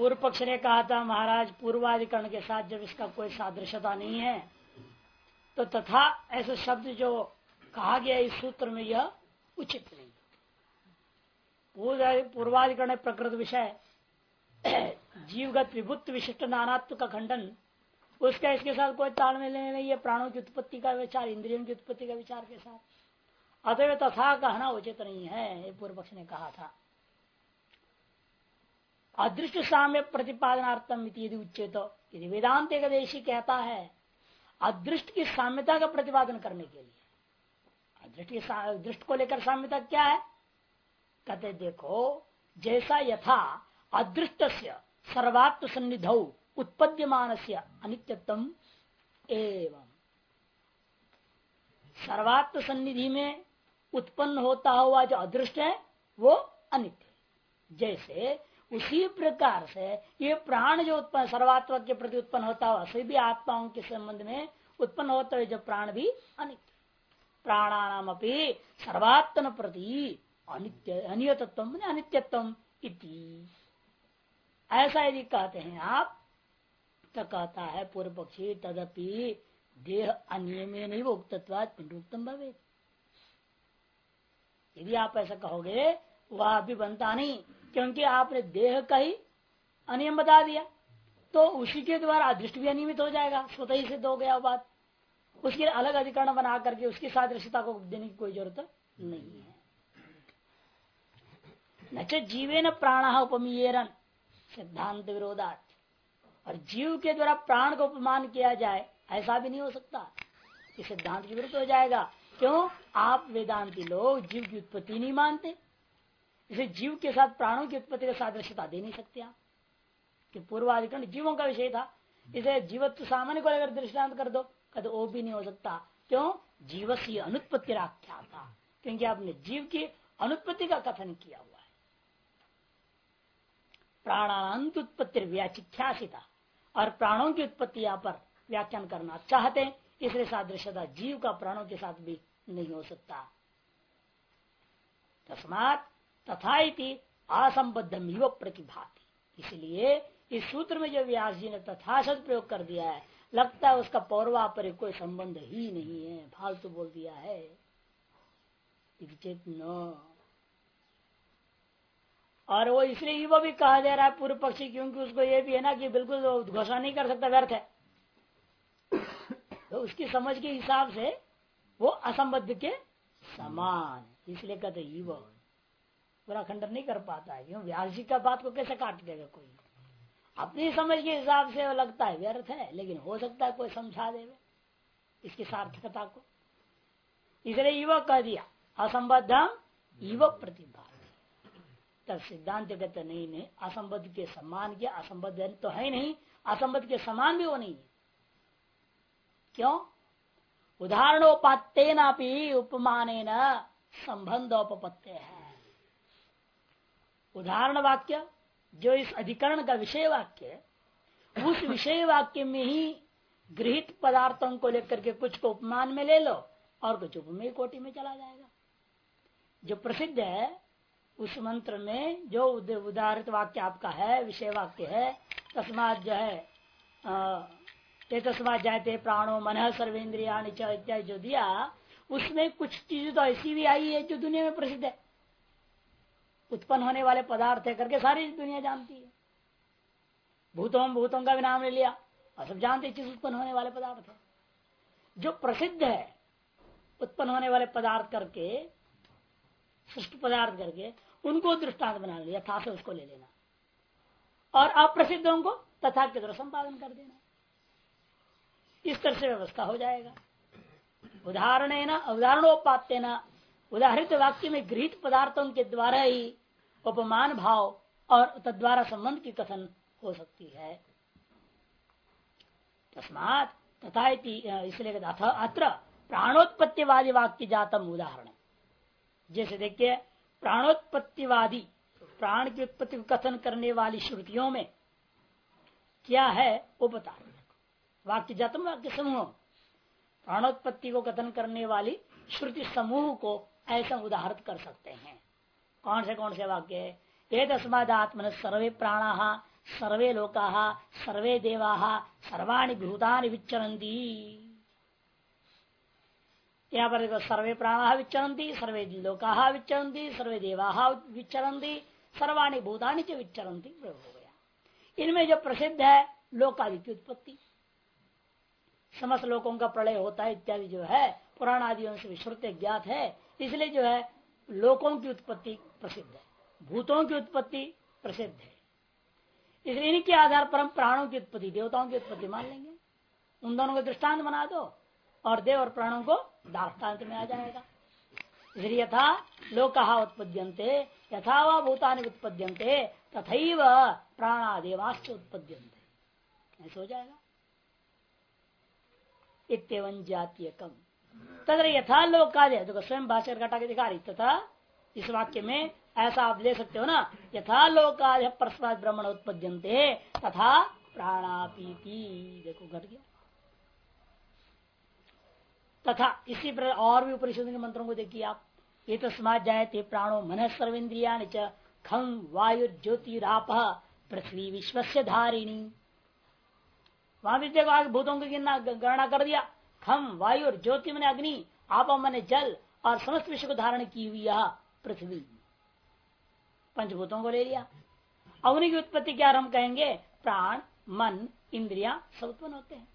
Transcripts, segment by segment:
पूर्व पक्ष ने कहा था महाराज पूर्वाधिकरण के साथ जब इसका कोई सादृश्यता नहीं है तो तथा ऐसे शब्द जो कहा गया इस सूत्र में यह उचित नहीं। पूर्वाधिकरण प्रकृत विषय जीवगत विभुत्व विशिष्ट नानात्व का खंडन, उसका इसके साथ कोई तालमेल नहीं है। प्राणों की उत्पत्ति का विचार, इंद्रियों की उत्पत्ति का विचार के साथ, अतएव तथा कहना उचित नहीं है, ये पूर्व पक्ष ने कहा था। अदृष्ट साम्य प्रतिपादनार्थम यदि उच्चेत, यदि वेदांत एकदेशी कहता है अदृष्ट की साम्यता का प्रतिपादन करने के लिए, दृष्ट को लेकर साम्यता क्या है कहते देखो, जैसा यथा अदृष्ट सर्वात्म सन्निधौ उत्पद्यमान से अनित्यत्म एवं, सर्वात्म सन्निधि में उत्पन्न होता हुआ जो अदृष्ट है वो अनित्य, जैसे उसी प्रकार से ये प्राण जो उत्पन्न सर्वात्म के प्रति उत्पन्न होता हुआ सभी आत्माओं के संबंध में उत्पन्न होता है जो प्राण भी अनित्य, प्राणानाम अपनी सर्वात्म प्रति अनित्य अनियतत्व अनित्यत्व इति, ऐसा यदि कहते हैं आप तो कहता है पूर्व पक्षी तदपि देह अनियमे नहीं उक्तत्वात् पिंडोक्तम भवेत्। यदि आप ऐसा कहोगे वह भी बनता नहीं, क्योंकि आपने देह का ही अनियम बता दिया तो उसी के द्वारा अदृष्ट भी अनियमित हो जाएगा, स्वतः ही सिद्ध हो गया बात। उसके अलग अधिकरण बना करके उसकी सादृश्यता को देने की कोई जरूरत नहीं है। न जीवेन प्राण उपमीयरन सिद्धांत विरोधात, और जीव के द्वारा प्राण को उपमान किया जाए ऐसा भी नहीं हो सकता, ये सिद्धांत के विरुद्ध हो जाएगा। क्यों? आप वेदांती लोग जीव की उत्पत्ति नहीं मानते, इसे जीव के साथ प्राणों की उत्पत्ति का सादृश्यता दे नहीं सकते आप, कि पूर्वाधिकरण जीवों का विषय था, इसे जीवत्व सामान्य को अगर दृष्टांत कर दो कहते वो भी नहीं हो सकता। क्यों? जीवस्य अनुत्पत्ति आख्या था, क्योंकि आपने जीव की अनुत्पत्ति का कथन किया हुआ है। प्राणांत उत्पत्ति व्याचिख्यासिता, और प्राणों की उत्पत्ति यहाँ पर व्याख्यान करना चाहते हैं, इसलिए सादृश्यता जीव का प्राणों के साथ भी नहीं हो सकता। तस्मात् तथा इति असंबद्धम इव प्रतिभाति, इसलिए इस सूत्र में जो व्यास जी ने तथा शब्द प्रयोग कर दिया है, लगता है उसका पौर्वापर कोई संबंध ही नहीं है, फालतू बोल दिया है। न, और वो इसलिए वो भी कहा जा रहा है पूर्व पक्षी, क्योंकि उसको ये भी है ना कि बिल्कुल घोषणा नहीं कर सकता, व्यर्थ है। तो उसकी समझ के हिसाब से वो असंबद्ध के समान, इसलिए कहते युव पूरा खंडन नहीं कर पाता है। क्यों? व्यास जी का बात को कैसे काट देगा कोई, अपनी समझ के हिसाब से लगता है व्यर्थ है, लेकिन हो सकता है कोई समझा देवे इसकी सार्थकता को, इसलिए युव कह दिया असंबद्धम युव प्रतिभा। तब सिद्धांत कहते नहीं, असंबद्ध के समान किया, असंबद्ध तो है नहीं, असंबद्ध के समान भी वो नहीं है। क्यों? उदाहरणोपात्तेन अपि उपमानेन संबंधोपपत्ति है। उदाहरण वाक्य जो इस अधिकरण का विषय वाक्य, उस विषय वाक्य में ही गृहित पदार्थों को लेकर के कुछ को उपमान में ले लो और कुछ उपमेय कोटि में चला जाएगा। जो प्रसिद्ध है उस मंत्र में जो उदाहरित वाक्य आपका है, विषय वाक्य है, तस्मात् जो है तस्मात् जायते प्राणो मनः सर्वेन्द्रियाणि च इत्यादि जो दिया, उसमें कुछ चीजें तो ऐसी भी आई है जो दुनिया में प्रसिद्ध है, उत्पन्न होने वाले पदार्थ है करके सारी दुनिया जानती है। भूतों का भी नाम ले लिया और सब जानते चीज उत्पन्न होने वाले पदार्थ है। जो प्रसिद्ध है उत्पन्न होने वाले पदार्थ करके, सृष्ट पदार्थ करके, उनको दृष्टांत बना लिया, था से उसको ले लेना, और अप्रसिद्धों को तथा के द्वारा संपादन कर देना। इस तरह से व्यवस्था हो जाएगा। उदाहरणोपात्तेन, उदाहरित वाक्य में गृहीत पदार्थों के द्वारा ही उपमान भाव और तद्वारा संबंध की कथन हो सकती है। तस्मात् तथा इसलिए अत्र प्राणोत्पत्तिवादी वाक्य जातम उदाहरण, जैसे देखिए प्राणोत्पत्तिवादी, प्राण की उत्पत्ति को कथन करने वाली श्रुतियों में क्या है वो बता रहे। वाक्य जातम वाक्य समूह, प्राणोत्पत्ति को कथन करने वाली श्रुति समूह को ऐसा उदाहरण कर सकते हैं। कौन से वाक्य? ये तस्मादात्मन सर्वे प्राणा सर्वे लोकाः सर्वे देवाः सर्वाणि भूतानि विचरन्ति। यहाँ पर देखो सर्वे प्राणाः विचरन्ति, सर्वे लोकाः विचरन्ति, सर्वे देवाः विचरन्ति, सर्वाणि भूतानि च विचरन्ति प्रयोग हो गया। इनमें जो प्रसिद्ध है लोकादि की उत्पत्ति, समस्त लोकों का प्रलय होता है इत्यादि जो है पुराण आदियों से विश्रुत ज्ञात है, इसलिए जो है लोकों की उत्पत्ति प्रसिद्ध है, भूतों की उत्पत्ति प्रसिद्ध है। इसलिए इनके आधार पर हम प्राणों की उत्पत्ति, देवताओं की उत्पत्ति मान लेंगे। उन दोनों को दृष्टांत बना दो और देव और प्राणों को दार्ष्टान्त में आ जाएगा। इसलिए यथा लोकाः उत्पद्यन्ते यथा वा भूतानि उत्पद्यन्ते तथैव प्राणादेवाश्च उत्पद्यन्ते, ऐसा हो जाएगा। इत्येवं जातीयकम तत्र यथा लोकादि, देखो स्वयं भाष्य घटा के दिखा रही, तथा इस वाक्य में ऐसा आप ले सकते हो ना, यथा लोकादि परस्पर ब्रह्मण उत्पद्यन्ते तथा प्राणापीति, देखो घट गया। तथा इसी पर और भी उपनिषद के मंत्रों को देखिए आप, ये तो समाज जायते प्राणो मन सर्वेन्द्रिया च खम वायु ज्योतिराप पृथ्वी विश्वस्य धारिणी। वहां भी देखो आगे भूतों की गणना कर दिया, खम वायु और ज्योति मन अग्नि, आप मन जल और समस्त विश्व को धारण की हुई यह पृथ्वी, पंचभूतों को ले लिया। अब उन्हीं की उत्पत्ति क्या हम कहेंगे, प्राण मन इंद्रिया सब उत्पन्न होते हैं।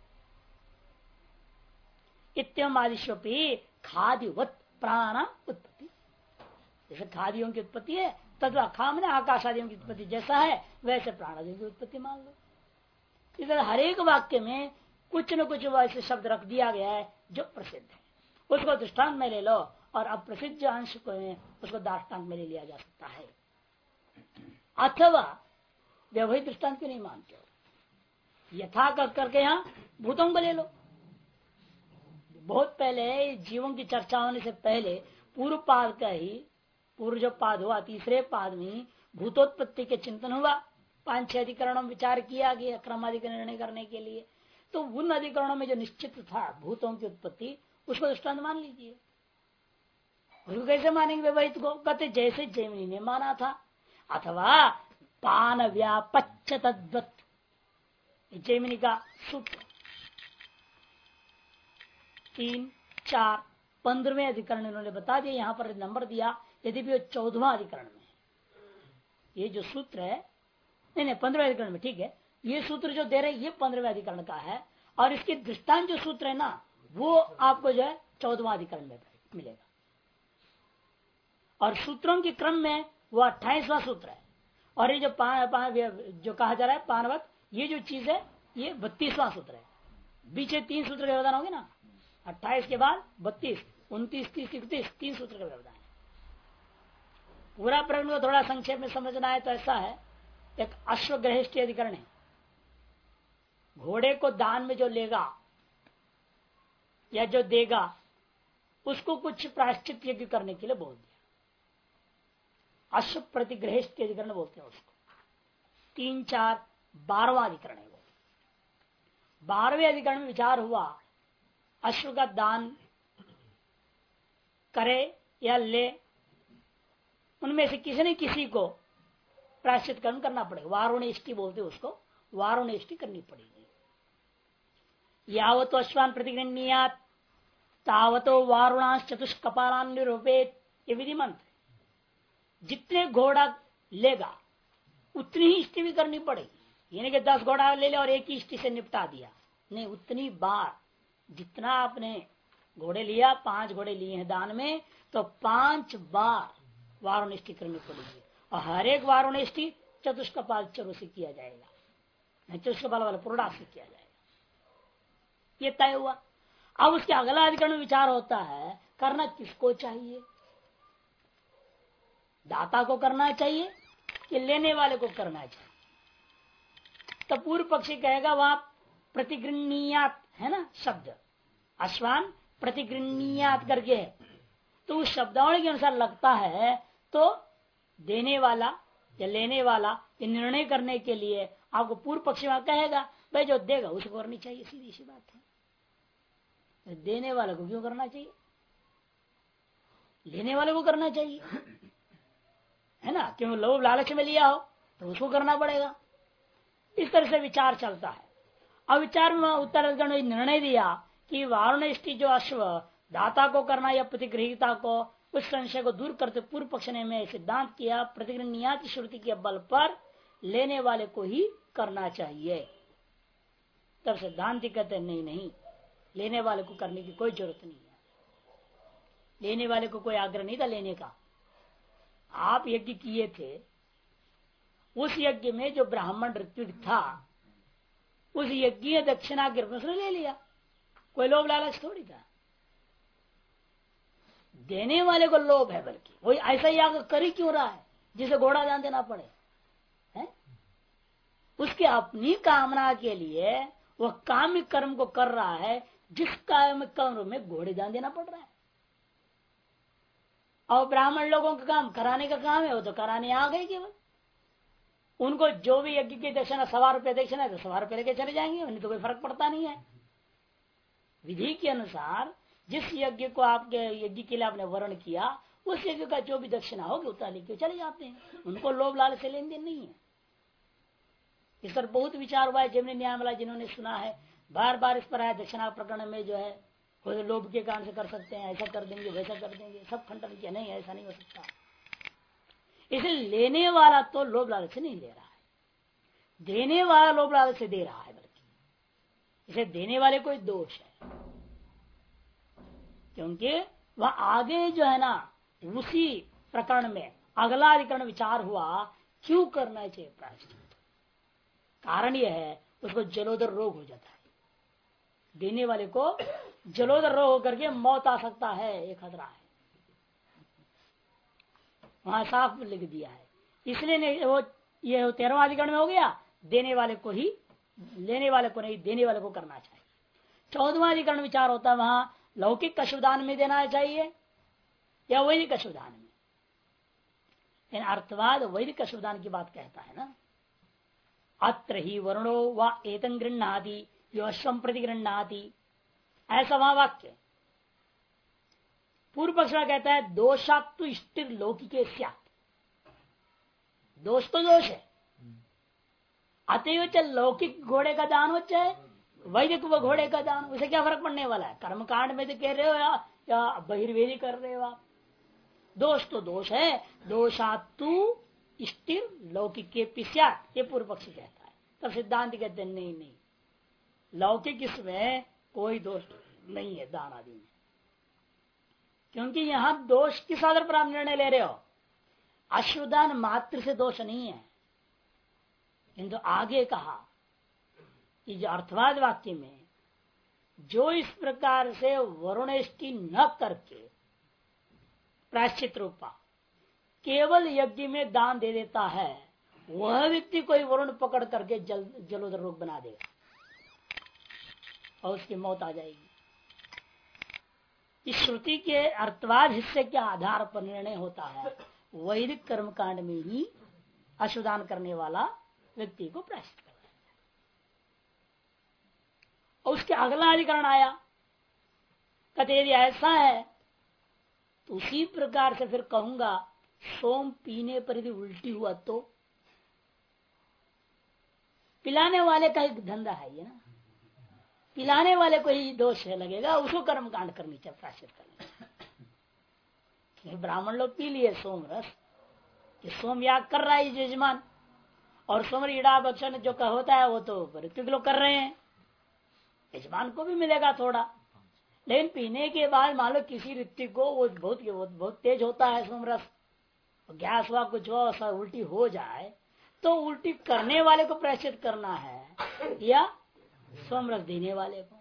इत्यम आदिश्वपी खादिवत प्राण उत्पत्ति, जैसे खादियों की उत्पत्ति है तथा खाम ने आकाश आदियों की उत्पत्ति जैसा है वैसे प्राण आदियों की उत्पत्ति मान लो। इधर हर एक वाक्य में कुछ न कुछ वैसे शब्द रख दिया गया है जो प्रसिद्ध है, उसको दृष्टांत में ले लो और अप्रसिद्ध अंश को उसको दाष्टांत में ले लिया जा सकता है। अथवा व्यवहित दृष्टांत क्यों नहीं मानते हो, यथा करके यहाँ भूतों को ले लो। बहुत पहले जीवों की चर्चा होने से पहले पूर्व पाद का ही, पूर्व जो पाद हुआ तीसरे पाद में भूतोत्पत्ति के चिंतन हुआ, 5-6 अधिकरणों में विचार किया गया क्रमाधिक निर्णय करने के लिए। तो उन अधिकरणों में जो निश्चित था भूतों की उत्पत्ति, उसको दृष्टांत मान लीजिए। उसको कैसे मानेंगे व्यवहित को, कहते जैसे जैमिनी ने माना था। अथवा पान व्यापच्च तद्वत्, जैमिनी का सूत्र 3, 4, 15वें अधिकरण इन्होंने बता दिया, यहाँ पर नंबर दिया, यदि भी 14वां अधिकरण में ये जो सूत्र है, नहीं 15वें अधिकरण में, ठीक है, ये सूत्र जो दे रहे ये 15वें अधिकरण का है, और इसके दृष्टांत जो सूत्र है ना वो आपको जो है 14वां अधिकरण में मिलेगा। और सूत्रों के क्रम में वो 28वां सूत्र है, और ये जो जो कहा जा रहा है पानवत, ये जो चीज है ये 32वां सूत्र है। बीच 3 सूत्र का व्यवधान होंगे ना, 28 के बाद 32, 29, 30, 31, 3 सूत्र का व्यवधान है। पूरा प्रकरण को थोड़ा संक्षेप में समझना है तो ऐसा है, एक अश्वग्रहेष्टि अधिकरण है, घोड़े को दान में जो लेगा या जो देगा उसको कुछ प्रायश्चित यज्ञ करने के लिए बोल दिया, अश्व प्रतिग्रहेष्टि अधिकरण बोलते हैं उसको। 3, 4, 12वां अधिकरण है वो। 12वें अधिकरण में विचार हुआ अश्व का दान करे या ले, उनमें से किसी न किसी को प्रायश्चित कर्म करना पड़ेगा, वारुणेष्टि बोलते उसको, वारुणेष्टि करनी पड़ेगी। यावत अश्वान प्रतिगृह्णीयात् तावतो वारुणांश चतुष्कपालान निरूपेत, ये विधि मंत्र। जितने घोड़ा लेगा उतनी ही इष्टि भी करनी पड़ेगी, यानी कि 10 घोड़ा ले ले और एक ही इष्टि से निपटा दिया, नहीं, उतनी बार जितना आपने घोड़े लिया, 5 घोड़े लिए हैं दान में, तो 5 बार वारुणेष्टि करनी पड़ेगी। और हर एक वारुणेष्टि चतुष्कपाल चरु से किया जाएगा, नहीं चतुष्कपाल वाला पुरुड़ा से किया जाएगा। ये तय हुआ। अब उसके अगला अधिकरण में विचार होता है करना किसको चाहिए, दाता को करना चाहिए कि लेने वाले को करना चाहिए। तो पूर्व पक्षी कहेगा वहां प्रतिगृह्णीयात है ना शब्द, अश्वान प्रतिगृह्णीयात करके है, तो उस शब्दावली के अनुसार लगता है तो देने वाला या लेने वाला ये निर्णय करने के लिए आपको पूर्व पक्षी वहां कहेगा भाई जो देगा उसको करनी चाहिए, सीधी सी बात है। तो देने वाले को क्यों करना चाहिए, लेने वाले को करना चाहिए, है ना, क्यों लोभ लालच में लिया हो तो उसको करना पड़ेगा, इस तरह से विचार चलता है। अब विचार में उत्तराधिकरण ने निर्णय दिया कि वारुणेष्टि जो अश्व दाता को करना या प्रतिगृहिता को, उस संशय को दूर करते पूर्व पक्ष ने में सिद्धांत किया प्रतिगृहनियात श्रुति के बल पर लेने वाले को ही करना चाहिए। तब सिद्धांति कहते नहीं नहीं, लेने वाले को करने की कोई जरूरत नहीं है। लेने वाले को कोई आग्रह नहीं था लेने का। आप यज्ञ किए थे, उस यज्ञ में जो ब्राह्मण ऋत्विक था उस यज्ञ दक्षिणा के रूप में उसने ले लिया, कोई लोभ लालच थोड़ी था। देने वाले को लोभ है, बल्कि वही ऐसा याग कर ही क्यों रहा है जिसे घोड़ा दान देना पड़े है? उसके अपनी कामना के लिए वह कामिक कर्म को कर रहा है, जिस कामिक कर्म में घोड़े दान देना पड़ रहा है। और ब्राह्मण लोगों का काम कराने का काम है, वो तो कराने आ गए केवल। उनको जो भी यज्ञ की दक्षिणा 1.25 रुपये दक्षिणा है तो 1.25 रुपये लेके चले जाएंगे, उन्हें तो कोई फर्क पड़ता नहीं है। विधि के अनुसार जिस यज्ञ को आपके यज्ञ के लिए आपने वर्ण किया, उस यज्ञ का जो भी दक्षिणा होगी उतना लेके चले जाते हैं। उनको लोभ लालच से लेन देन नहीं है। इस पर बहुत विचार हुआ है जमनी न्यायमला जिन्होंने सुना है, बार बार इस पर आया दक्षिणा प्रकरण में जो है कोई लोभ के कारण से कर सकते हैं, ऐसा कर देंगे वैसा कर देंगे, सब खंडन किया, नहीं ऐसा नहीं हो सकता। इसलिए लेने वाला तो लोभ लालच से नहीं ले रहा है, देने वाला लोभ लालच से दे रहा है, बल्कि इसे देने वाले कोई दोष है। क्योंकि वह आगे जो है ना उसी प्रकरण में अगला अधिकरण विचार हुआ क्यों करना चाहिए प्रायश्चित। कारण यह है उसको जलोदर रोग हो जाता है, देने वाले को जलोदर रोग होकर के मौत आ सकता है, ये खतरा है। वहां साफ लिख दिया है। इसलिए वो ये 13वां अधिकरण में हो गया, देने वाले को ही, लेने वाले को नहीं, देने वाले को करना चाहिए। 14वां अधिकरण विचार होता है वहां लौकिक अशुदान में देना चाहिए या वैदिक अशुदान में। इन अर्थवाद वैदिक अशुदान की बात कहता है ना। अत्र ही वर्णो व एतं गृह्णाति यो अश्वम प्रति गृह्णाति, ऐसा वहां वाक्य। पूर्व पक्ष कहता है दोषात्तु इष्टिर लौकिके स्यात्, दोष तो दोष है, अतएव चल लौकिक घोड़े का दान हो चाहे वैदिक व घोड़े का दान, उसे क्या फर्क पड़ने वाला है। कर्मकांड में तो कह रहे हो या बहिर्वेदी कर रहे हो आप, दोष तो दोष है। दोषात्तु इष्टिर लौकिके स्यात्, ये पूर्व पक्षी कहता है। तब सिद्धांत कहते हैं नहीं नहीं, लौकिक इसमें कोई दोष नहीं है दान आदि में, क्योंकि यहां दोष किस आधार पर आप निर्णय ले रहे हो। अश्वदान मात्र से दोष नहीं है, किंतु आगे कहा कि जो अर्थवाद वाक्य में जो इस प्रकार से वरुणेष्टि न करके प्रायश्चित रूपा केवल यज्ञ में दान दे देता है, वह व्यक्ति कोई वरुण पकड़ करके जलोदर रोग बना देगा और उसकी मौत आ जाएगी। इस श्रुति के अर्थवाद हिस्से के आधार पर निर्णय होता है वैदिक कर्मकांड में ही अशुदान करने वाला व्यक्ति को प्रायश्चित करना है। और उसके अगला अधिकरण आया, कहते यदि ऐसा है तो उसी प्रकार से फिर कहूंगा सोम पीने पर यदि उल्टी हुआ तो पिलाने वाले का एक धंधा है ये ना, पिलाने वाले को ही दोष लगेगा, उसको कर्म कांड करनी चाहिए प्रायश्चित करने। ब्राह्मण लोग पी लिए सोम रस, कि सोम याग कर रहा है यजमान, और सोम ईड़ा भक्षण जो होता है वो तो ऋत्विक लोग कर रहे हैं, यजमान को भी मिलेगा थोड़ा। लेकिन पीने के बाद मान लो किसी ऋत्विक को वो बहुत तेज होता है सोम रस, गैस हुआ कुछ हुआ उल्टी हो जाए तो उल्टी करने वाले को प्रायश्चित करना है या सोमरस देने वाले को।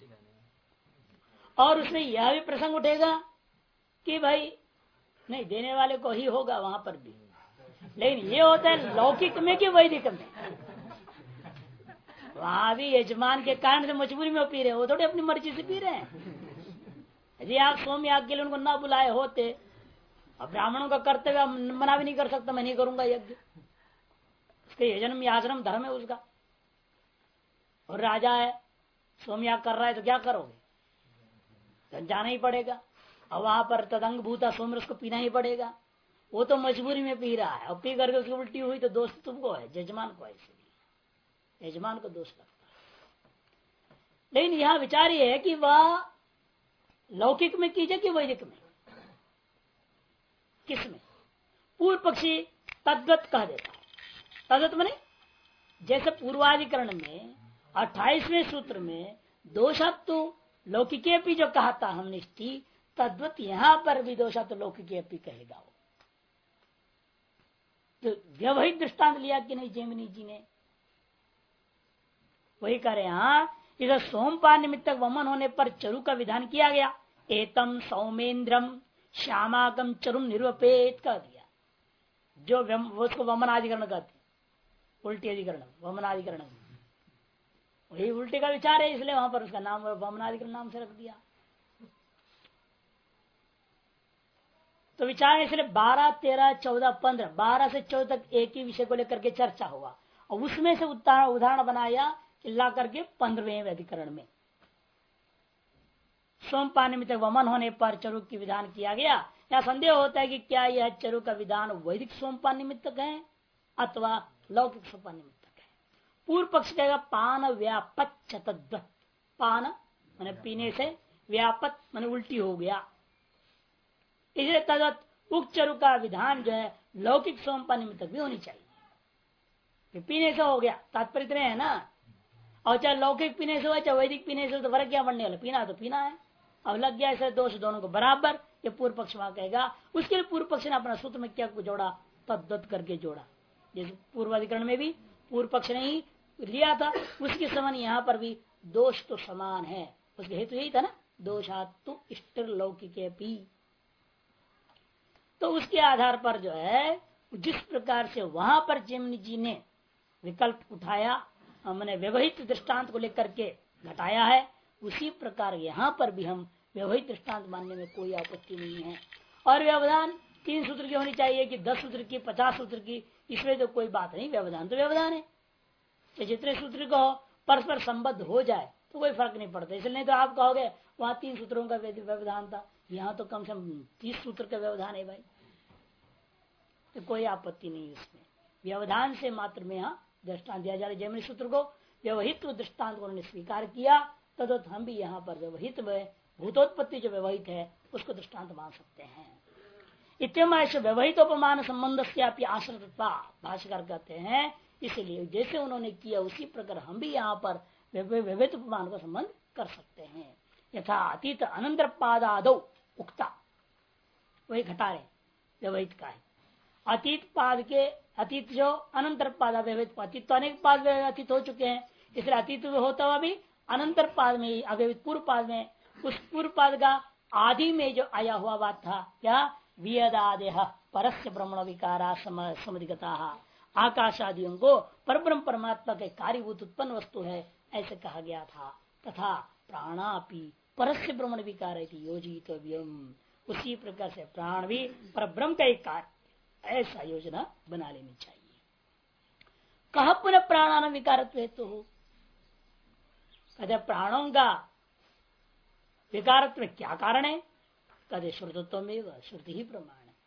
और उसमें यह भी प्रसंग उठेगा कि भाई नहीं देने वाले को ही होगा वहां पर भी, लेकिन ये होता है लौकिक में कि वैदिक में। वहां भी यजमान के कारण से मजबूरी में पी रहे, वो थोड़े अपनी मर्जी से पी रहे हैं। यदि आप सोम याग के लिए उनको ना बुलाए होते, अब ब्राह्मणों का कर्तव्य मना भी नहीं कर सकता, मैं नहीं करूंगा यज्ञ, उसके यजनम याजनम धर्म है उसका। और राजा है सोमयाग कर रहा है तो क्या करोगे, तो जाना ही पड़ेगा, और वहां पर तदंग भूता सोमरस को पीना ही पड़ेगा। वो तो मजबूरी में पी रहा है और पी करके उसकी उल्टी हुई तो दोस्त तुमको है, जजमान को है। इसलिए यजमान को दोष लगता है। लेकिन यह विचार ये है कि वह लौकिक में कीजिए कि वैदिक में, किसमें? पूर्व पक्षी तद्गत कह देता है। तद्गत माने जैसे पूर्वाधिकरण में 28वें सूत्र में दोषात्व लौकिके भी जो कहा था हमने तद्वत यहां पर भी दोषात्व लौकिके भी कहेगा वो। तो व्यवहित दृष्टांत लिया कि नहीं जैमिनी जी ने, वही कह रहे हैं। इधर सोमपान निमित्त वमन होने पर चरु का विधान किया गया। एतम सौमेन्द्रम श्यामाकम चरुम निर्वपेत कर दिया, जो उसको वमनाधिकरण कहते, उल्टी अधिकरण वमनाधिकरण, वही उल्टे का विचार है, इसलिए वहां पर उसका नाम वमनाधिकरण नाम से रख दिया। तो विचार इसलिए 12, 13, 14, 15, 12 से 14 तक एक ही विषय को लेकर के चर्चा हुआ और उसमें से उदाहरण बनाया ला करके 15वें अधिकरण में सोमपान निमित्त वमन होने पर चरु की विधान किया गया। या संदेह होता है कि क्या यह चरु का विधान वैदिक सोमपान निमित्तक है अथवा लौकिक सोमपान निमित्तक है। पूर्व पक्ष कहेगा पान व्यापत चतद्वत, पान मैंने पीने से, व्यापत मैंने उल्टी हो गया, इसलिए तदत उक्त चरु का विधान जो है लौकिक सोमपान निमित्तक भी होनी चाहिए। पीने से हो गया, तात्पर्य इतने है ना। और चाहे लौकिक पीने से हो चाहे वैदिक पीने से, तो फर्क क्या पड़ने वाला, पीना तो पीना है। अब लग गया ऐसे दोष दोनों को बराबर, ये पूर्व पक्ष वहां कहेगा। उसके लिए पूर्व पक्ष ने अपना सूत्र में क्या जोड़ा, तद्दत करके जोड़ा। जैसे पूर्वाधिकरण में भी पूर्व पक्ष ने ही लिया था, उसके समान यहाँ पर भी दोष तो समान है। उसके हेतु यही था ना, दोषातु इष्टर लौकिके पी। तो उसके आधार पर जो है जिस प्रकार से वहां पर जैमिनी जी ने विकल्प उठाया, हमने व्यवहित दृष्टांत को लेकर के घटाया है, उसी प्रकार यहाँ पर भी हम व्यवहित दृष्टांत मानने में कोई आपत्ति नहीं है। और व्यवधान 3 सूत्र की होनी चाहिए कि 10 सूत्र की, 50 सूत्र की, इसमें तो कोई बात नहीं। व्यवधान तो व्यवधान है, तो जितने सूत्र को परस्पर संबद्ध हो जाए तो कोई फर्क नहीं पड़ता। इसलिए नहीं तो आप कहोगे वहां 3 सूत्रों का व्यवधान था, यहाँ तो कम से कम 30 सूत्र का व्यवधान है भाई, तो कोई आपत्ति नहीं इसमें। व्यवधान से मात्र में यहाँ दृष्टांत दिया जा रहा है। जैमिनी सूत्र को व्यवहित दृष्टांत को उन्होंने स्वीकार किया, तदत हम भी यहाँ पर व्यवहित में भूतोत्पत्ति जो व्यवहित है उसको दृष्टांत मान सकते हैं। इत्यमाश व्यवहितोपमान संबंध से आप आश्रितता भाष्यकार कहते हैं। इसलिए जैसे उन्होंने किया उसी प्रकार हम भी यहाँ पर व्यवहित उपमान का संबंध कर सकते हैं। यथा अतीत अनंतर पादादौ उक्ता, वही घटा रहे व्यवहित का है। अतीत पाद के, अतीत जो अनंतर पाद व्यवहित, अतीत तो अनेक पाद अतीत हो चुके हैं, इसलिए अतीत होता हुआ भी अनंतर पाद में अव्यवहित पूर्व पाद में, उस पूर्व पाद का आदि में जो आया हुआ बात था क्या, वियदादेह परस्य ब्रह्मण विकारा समधिगता, आकाश आदियों को परब्रह्म परमात्मा के कार्यभूत उत्पन्न वस्तु है ऐसे कहा गया था। तथा प्राणापि परस्य ब्रह्मण विकार योजित, उसी प्रकार से प्राण भी परब्रह्म का एक कार्य, ऐसा योजना बना लेनी चाहिए। कहा पुनः प्राणान विकारत्व हेतु हो, कहते प्राणों का विकारत्व में क्या कारण है, कहते श्रुतत्व में श्रुति ही प्रमाण है।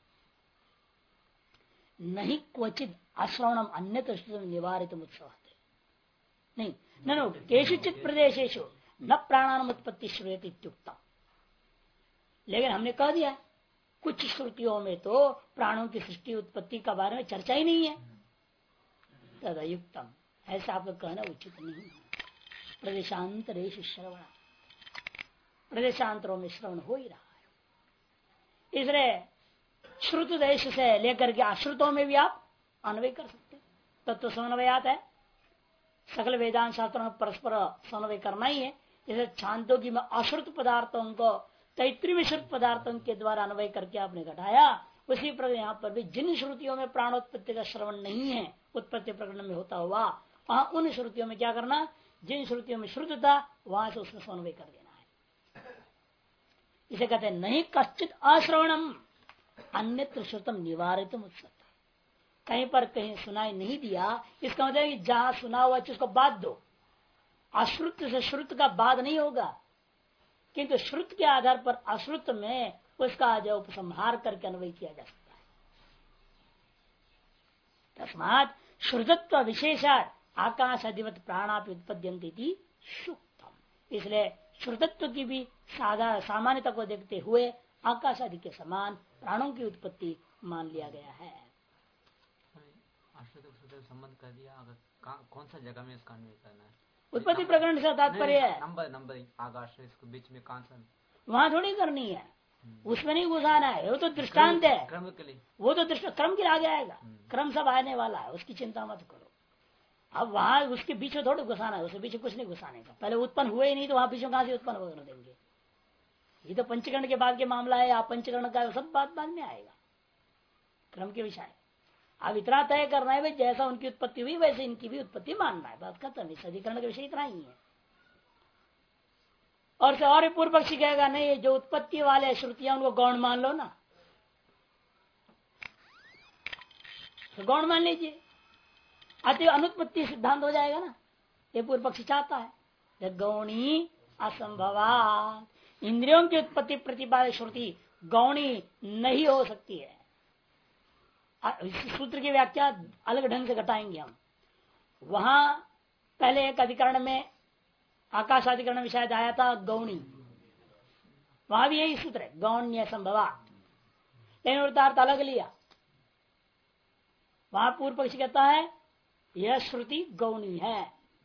नहीं क्वचित अश्रवणम अन्य निवारित उत्सव नहीं नो केषुचित प्रदेशेशु न प्राणान उत्पत्ति श्रूयते इत्युक्तम। लेकिन हमने कह दिया कुछ श्रुतियों में तो प्राणों की सृष्टि उत्पत्ति का बारे में चर्चा ही नहीं है, तदयुक्तम, ऐसा आपका कहना उचित नहीं है। प्रदेशांतरेश श्रवण, प्रदेशांतरों में श्रवण हो ही रहा है, इसलिए श्रुत देश से लेकर के अश्रुतों में भी आप अन्वय कर सकते। तत्व समन्वयात है, सकल वेदांत शास्त्रों में परस्पर समन्वय करना ही है। जैसे छांदोग्य में अश्रुत पदार्थों को तैत्रीय में श्रुत पदार्थों के द्वारा अन्वय करके आपने घटाया, उसी प्रकार यहाँ पर भी जिन श्रुतियों में प्राणोत्पत्ति का श्रवण नहीं है उत्पत्ति प्रकरण में होता हुआ, वहां उन श्रुतियों में क्या करना, जिन श्रुतियों में श्रुत था वहां से उसमें समन्वय कर देना है। इसे कहते हैं नहीं कश्चित अश्रवणम अन्यत्र श्रुतम निवारित उत्सव, कहीं पर कहीं सुनाई नहीं दिया, इसका मतलब है कि जहां सुना हुआ उसको बात दो। अश्रुत से श्रुत का बाद नहीं होगा, किंतु श्रुत के आधार पर अश्रुत में उसका जो उपसंहार करके अन्वय किया जा सकता है। तस्मात् श्रुतत्व विशेषात आकाश अधिवत प्राणापि उत्पद्यन्ति सुक्तम। इसलिए श्रुतत्व की भी सामान्यता को देखते हुए आकाश आदि के समान प्राणों की उत्पत्ति मान लिया गया है। संबंध कर दिया, अगर कौन सा जगह में इसका अन्वय करना है? उत्पत्ति प्रकरण से तात्पर्य है नंबर आकाश इसको बीच में कौन सा वहां थोड़ी करनी है, उसमें नहीं घुसाना है। वो तो दृष्टांत है, क्रम के लिए, वो तो क्रम के आगे आएगा, क्रम सब आने वाला है, उसकी चिंता मत करो। अब वहां उसके बीच में थोड़ी घुसाना है, उसके पीछे कुछ नहीं घुसाने का। पहले उत्पन्न हुए ही नहीं तो वहां पीछे कहां से उत्पन्न होने देंगे? ये तो पंचकरण के बाद के मामला है, आप पंचकरण का सब बात बाद में आएगा, क्रम के विषय। अब इतना तय करना है भाई, जैसा उनकी उत्पत्ति हुई वैसे इनकी भी उत्पत्ति मानना है, बात खत्म। इस अधिकरण का विषय इतना ही है। और पूर्व पक्षी कहेगा नहीं, जो उत्पत्ति वाले श्रुतियां उनको गौण मान लो ना, तो गौण मान लीजिए, अतः अनुत्पत्ति सिद्धांत हो जाएगा ना। ये पूर्व पक्षी चाहता है गौणी असंभवा, इंद्रियों की उत्पत्ति प्रतिपादित श्रुति गौणी नहीं हो सकती है। इस सूत्र की व्याख्या अलग ढंग से घटाएंगे हम। वहां पहले एक अधिकरण में आकाश अधिकरण में शायद आया था गौणी, वहां भी यही सूत्र है गौण्य संभवा, लेकिन अर्थ अलग लिया। वहां पूर्व पक्षी कहता है यह श्रुति गौणी है,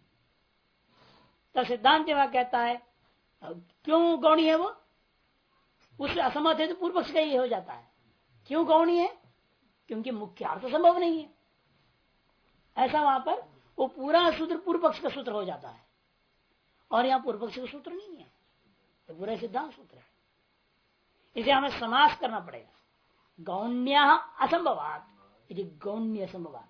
तो सिद्धांत वह कहता है क्यों गौणी है, वो उससे असमर्थ है तो पूर्व पक्ष का ये हो जाता है। क्यों गौणी है? क्योंकि मुख्य अर्थ संभव नहीं है। ऐसा वहां पर वो पूरा सूत्र पूर्व पक्ष का सूत्र हो जाता है, और यहाँ पूर्व पक्ष का सूत्र नहीं है, तो पूरा सिद्धांत सूत्र है। इसे हमें समास करना पड़ेगा, गौण्य असंभवात यदि गौण्य संभवात।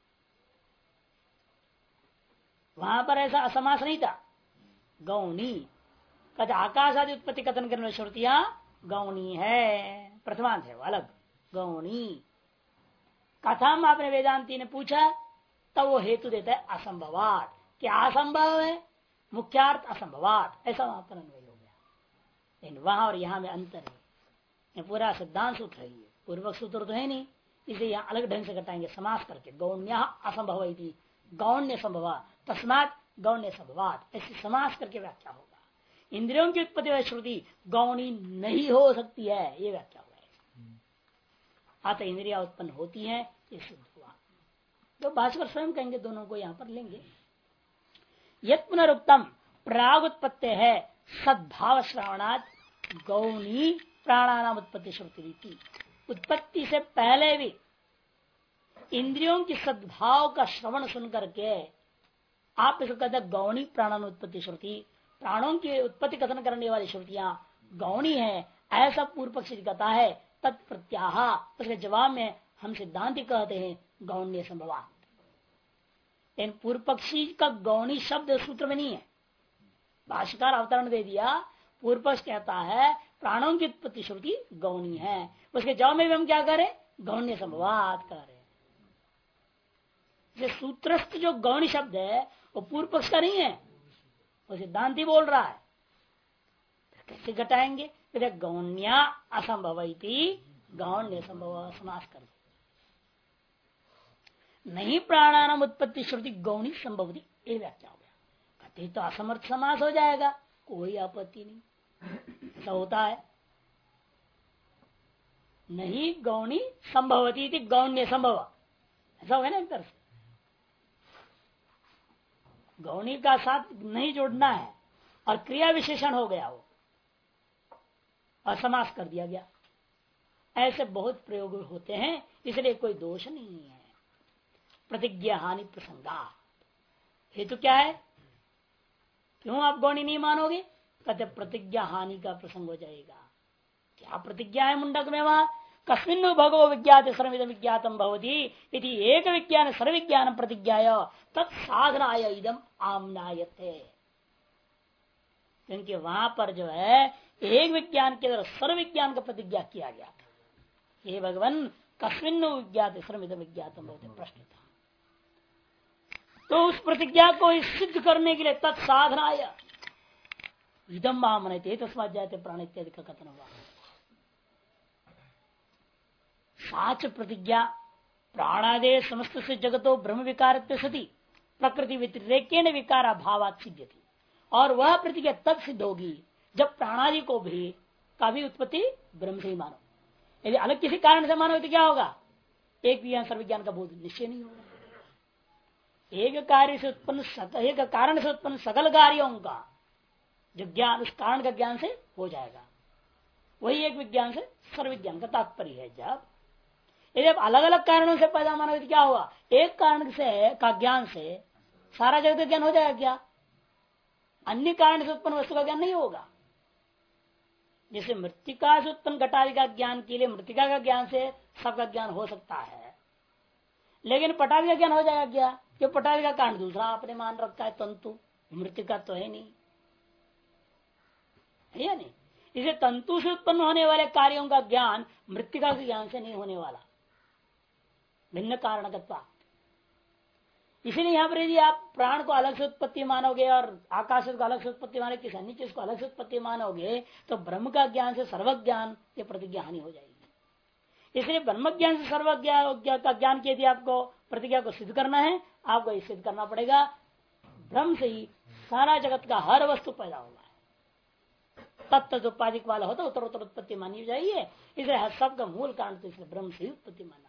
वहां पर ऐसा असमास नहीं था, गौणी कहते आकाश आदि उत्पत्ति कथन करने वाली श्रुतियां गौणी है, प्रथमांत है वो अलग गौणी। कथम आपने वेदांती ने पूछा तब वो हेतु देता है असंभवात, क्या असंभव है? मुख्यार्थ असंभवात, ऐसा वहां पर अन्वय हो गया। लेकिन वहां और यहां में अंतर है, ये पूरा सिद्धांत सूत्र है, पूर्वक सूत्र तो है नहीं, इसे यहाँ अलग ढंग से घटाएंगे समास करके। गौण्य असंभव गौण्य संभव तस्मात गौण्य संभवात, ऐसी समास करके व्याख्या होगा। इंद्रियों की उत्पत्ति वाली श्रुति गौणी नहीं हो सकती है, ये व्याख्या होगा। अतः इंद्रिया उत्पन्न होती है, ये सिद्ध हुआ। तो भास्कर स्वयं कहेंगे, दोनों को यहाँ पर लेंगे। यत् पुनरुक्तम प्राग उत्पत्ति है सद्भाव श्रावणात् गौणी प्राणानाम उत्पत्ति श्रुति रीति। उत्पत्ति से पहले भी इंद्रियों की सद्भाव का श्रवण सुन करके आप इसको कहते हैं गौणी प्राणान उत्पत्ति श्रुति, प्राणों की उत्पत्ति कथन करने वाली श्रुतियां गौणी है, ऐसा पूर्व पक्षी कहता है। तत्प्रत्याह, उसके जवाब में हम सिद्धांति कहते हैं गौण्य संभवात। इन पूर्व पक्षी का गौणी शब्द सूत्र में नहीं है, भाष्यकार अवतरण दे दिया। पूर्व पक्ष कहता है प्राणों की उत्पत्ति श्रुति गौणी है, उसके जवाब में भी हम क्या करें? गौण्य संभवात करें। सूत्रस्थ जो गौणी शब्द है वो पूर्व पक्ष का नहीं है, वो सिद्धांति बोल रहा है। कैसे घटाएंगे? गौण्या असंभव गौण्य संभव समास कर नहीं, प्राणानाम उत्पत्ति श्रुति गौणी संभवती, ये व्याख्या हो गया। कहते तो असमर्थ समास हो जाएगा, कोई आपत्ति नहीं, ऐसा होता है। नहीं गौणी संभवती थी गौण्य संभव, ऐसा हो गया ना एक तरह से। गौणी का साथ नहीं जोड़ना है और क्रिया विशेषण हो गया, वो असमास कर दिया गया। ऐसे बहुत प्रयोग होते हैं, इसलिए कोई दोष नहीं है। प्रतिज्ञा हानि प्रसंगा, हेतु क्या है? क्यों आप गौणी नहीं मानोगे? कहते प्रतिज्ञा हानि का प्रसंग हो जाएगा। क्या प्रतिज्ञा है मुंडक में? वहां कस्मिन् भगवो विज्ञात सर्वमिदं विज्ञातम भवति इति एक विज्ञान सर्वविज्ञान प्रतिज्ञाय तत्साधनाय इदम आमनायते। क्योंकि वहां पर जो है एक विज्ञान के द्वारा सर्व विज्ञान का प्रतिज्ञा किया गया था। हे भगवान कस्मिन् विज्ञात सर्वमिदं विज्ञातम भवति प्रश्न था, तो उस प्रतिज्ञा को सिद्ध करने के लिए तत्साधनाय इदम आमनयते तस्मात् जायते प्राण इत्यादि का कथन हुआ। साच प्रतिज्ञा प्राणादे समस्त से जगतो ब्रह्म विकार सती प्रकृति व्यतिरेकेण विकार अभावात सिद्ध थी। और वह प्रतिज्ञा तब सिद्ध होगी जब प्राणादि को भी का भी उत्पत्ति ब्रह्म से ही मानो। यदि अलग किसी कारण से मानो तो क्या होगा, एक विज्ञान सर्वज्ञान का बोध निश्चय नहीं होगा। एक कार्य से उत्पन्न एक कारण से उत्पन्न सकल कार्यों का जो ज्ञान उस कारण का ज्ञान से हो जाएगा, वही एक विज्ञान से सर्वविज्ञान का तात्पर्य है। जब यदि आप अलग अलग कारणों से पैदा मानोगे तो क्या होगा, एक कारण से का ज्ञान से सारा जगत का ज्ञान हो जाएगा क्या, अन्य कारण से उत्पन्न वस्तु का ज्ञान नहीं होगा। जैसे मृतिका से उत्पन्न घटादि का ज्ञान के लिए मृतिका का ज्ञान से सबका ज्ञान हो सकता है, लेकिन पटादि का ज्ञान हो जाएगा क्या, कि पटादि का कारण दूसरा आपने मान रखा है, तंतु मृतिका तो है नहीं, है या नहीं। इसे तंतु से उत्पन्न होने वाले कार्यों का ज्ञान मृतिका के ज्ञान से नहीं होने वाला, भिन्न कारणकत्वा। इसीलिए यहाँ पर यदि आप प्राण को अलग से उत्पत्ति मानोगे और आकाश को अलग से उत्पत्ति मानोगे, किसी अन्य चीज को अलग से उत्पत्ति मानोगे, तो ब्रह्म का ज्ञान से सर्वज्ञान ये प्रतिज्ञा हानि हो जाएगी। इसलिए ब्रह्म ज्ञान से सर्वज्ञान का ज्ञान के यदि आपको प्रतिज्ञा को सिद्ध करना है, आपको ये सिद्ध करना पड़ेगा ब्रह्म से ही सारा जगत का हर वस्तु पैदा होगा है। तत्त उपाधिक वाला होता उत्तर उत्तर उत्पत्ति मानी जाइए, इसलिए सबका मूल कारण तो इसलिए ब्रह्म से ही उत्पत्ति मानना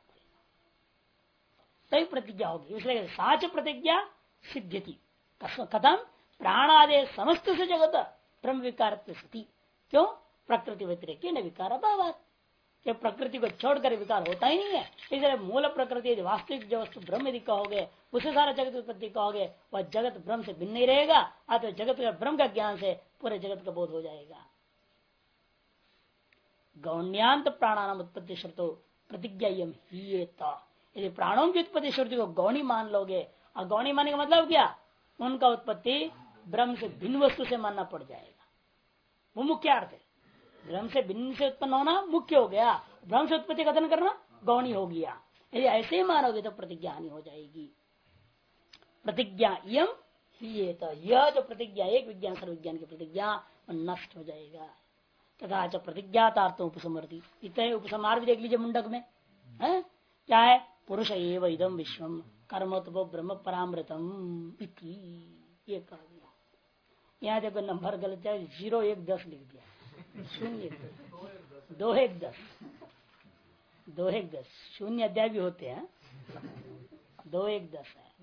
तभी प्रतिज्ञा होगी। इसलिए साच प्रतिज्ञा सिद्ध्यति कथम प्राणादे समस्त से जगत ब्रह्म विकार सती। क्यों, प्रकृति व्यतिरेक न विकार अभाव, कि प्रकृति को छोड़कर विकार होता ही नहीं है। इसलिए मूल प्रकृति वास्तविक जो वस्तु ब्रह्म यदि कहोगे, उसे सारा जगत उत्पत्ति कहोगे, वह जगत ब्रह्म से भिन्न नहीं रहेगा। अतः जगत का ब्रह्म का ज्ञान से पूरे जगत का बोध हो जाएगा। गौण्यान्त प्राणानाम उत्पत्ति श्रुतो प्रतिज्ञा ही। यदि प्राणों की उत्पत्ति श्रुति को गौणी मान लोगे, और गौणी मानने का मतलब क्या, उनका उत्पत्ति ब्रह्म से भिन्न वस्तु से मानना पड़ जाएगा, वो मुख्य अर्थ है। ब्रह्म से भिन्न से उत्पन्न होना मुख्य हो गया, ब्रह्म से उत्पत्ति कथन करना गौणी हो गया। यदि ऐसे ही मानोगे तो प्रतिज्ञा हानि हो जाएगी। प्रतिज्ञा यम ही, तो यह जो प्रतिज्ञा एक विज्ञान सर्वविज्ञान की प्रतिज्ञा नष्ट हो जाएगा। तथा च प्रतिज्ञातार्थ उपसमर्थी, इतने उपसमार भी देख लीजिए मुंडक में है क्या है, पुरुष एव इदम विश्वम कर्मोत्पो ब्रह्म परामृतम इति, ये कहा गया। यहाँ देखो नंबर गलत है, 0 1 10 लिख दिया, 0 2 1 10 2 1 10 शून्य अध्याय भी होते हैं, 2 1 10 है।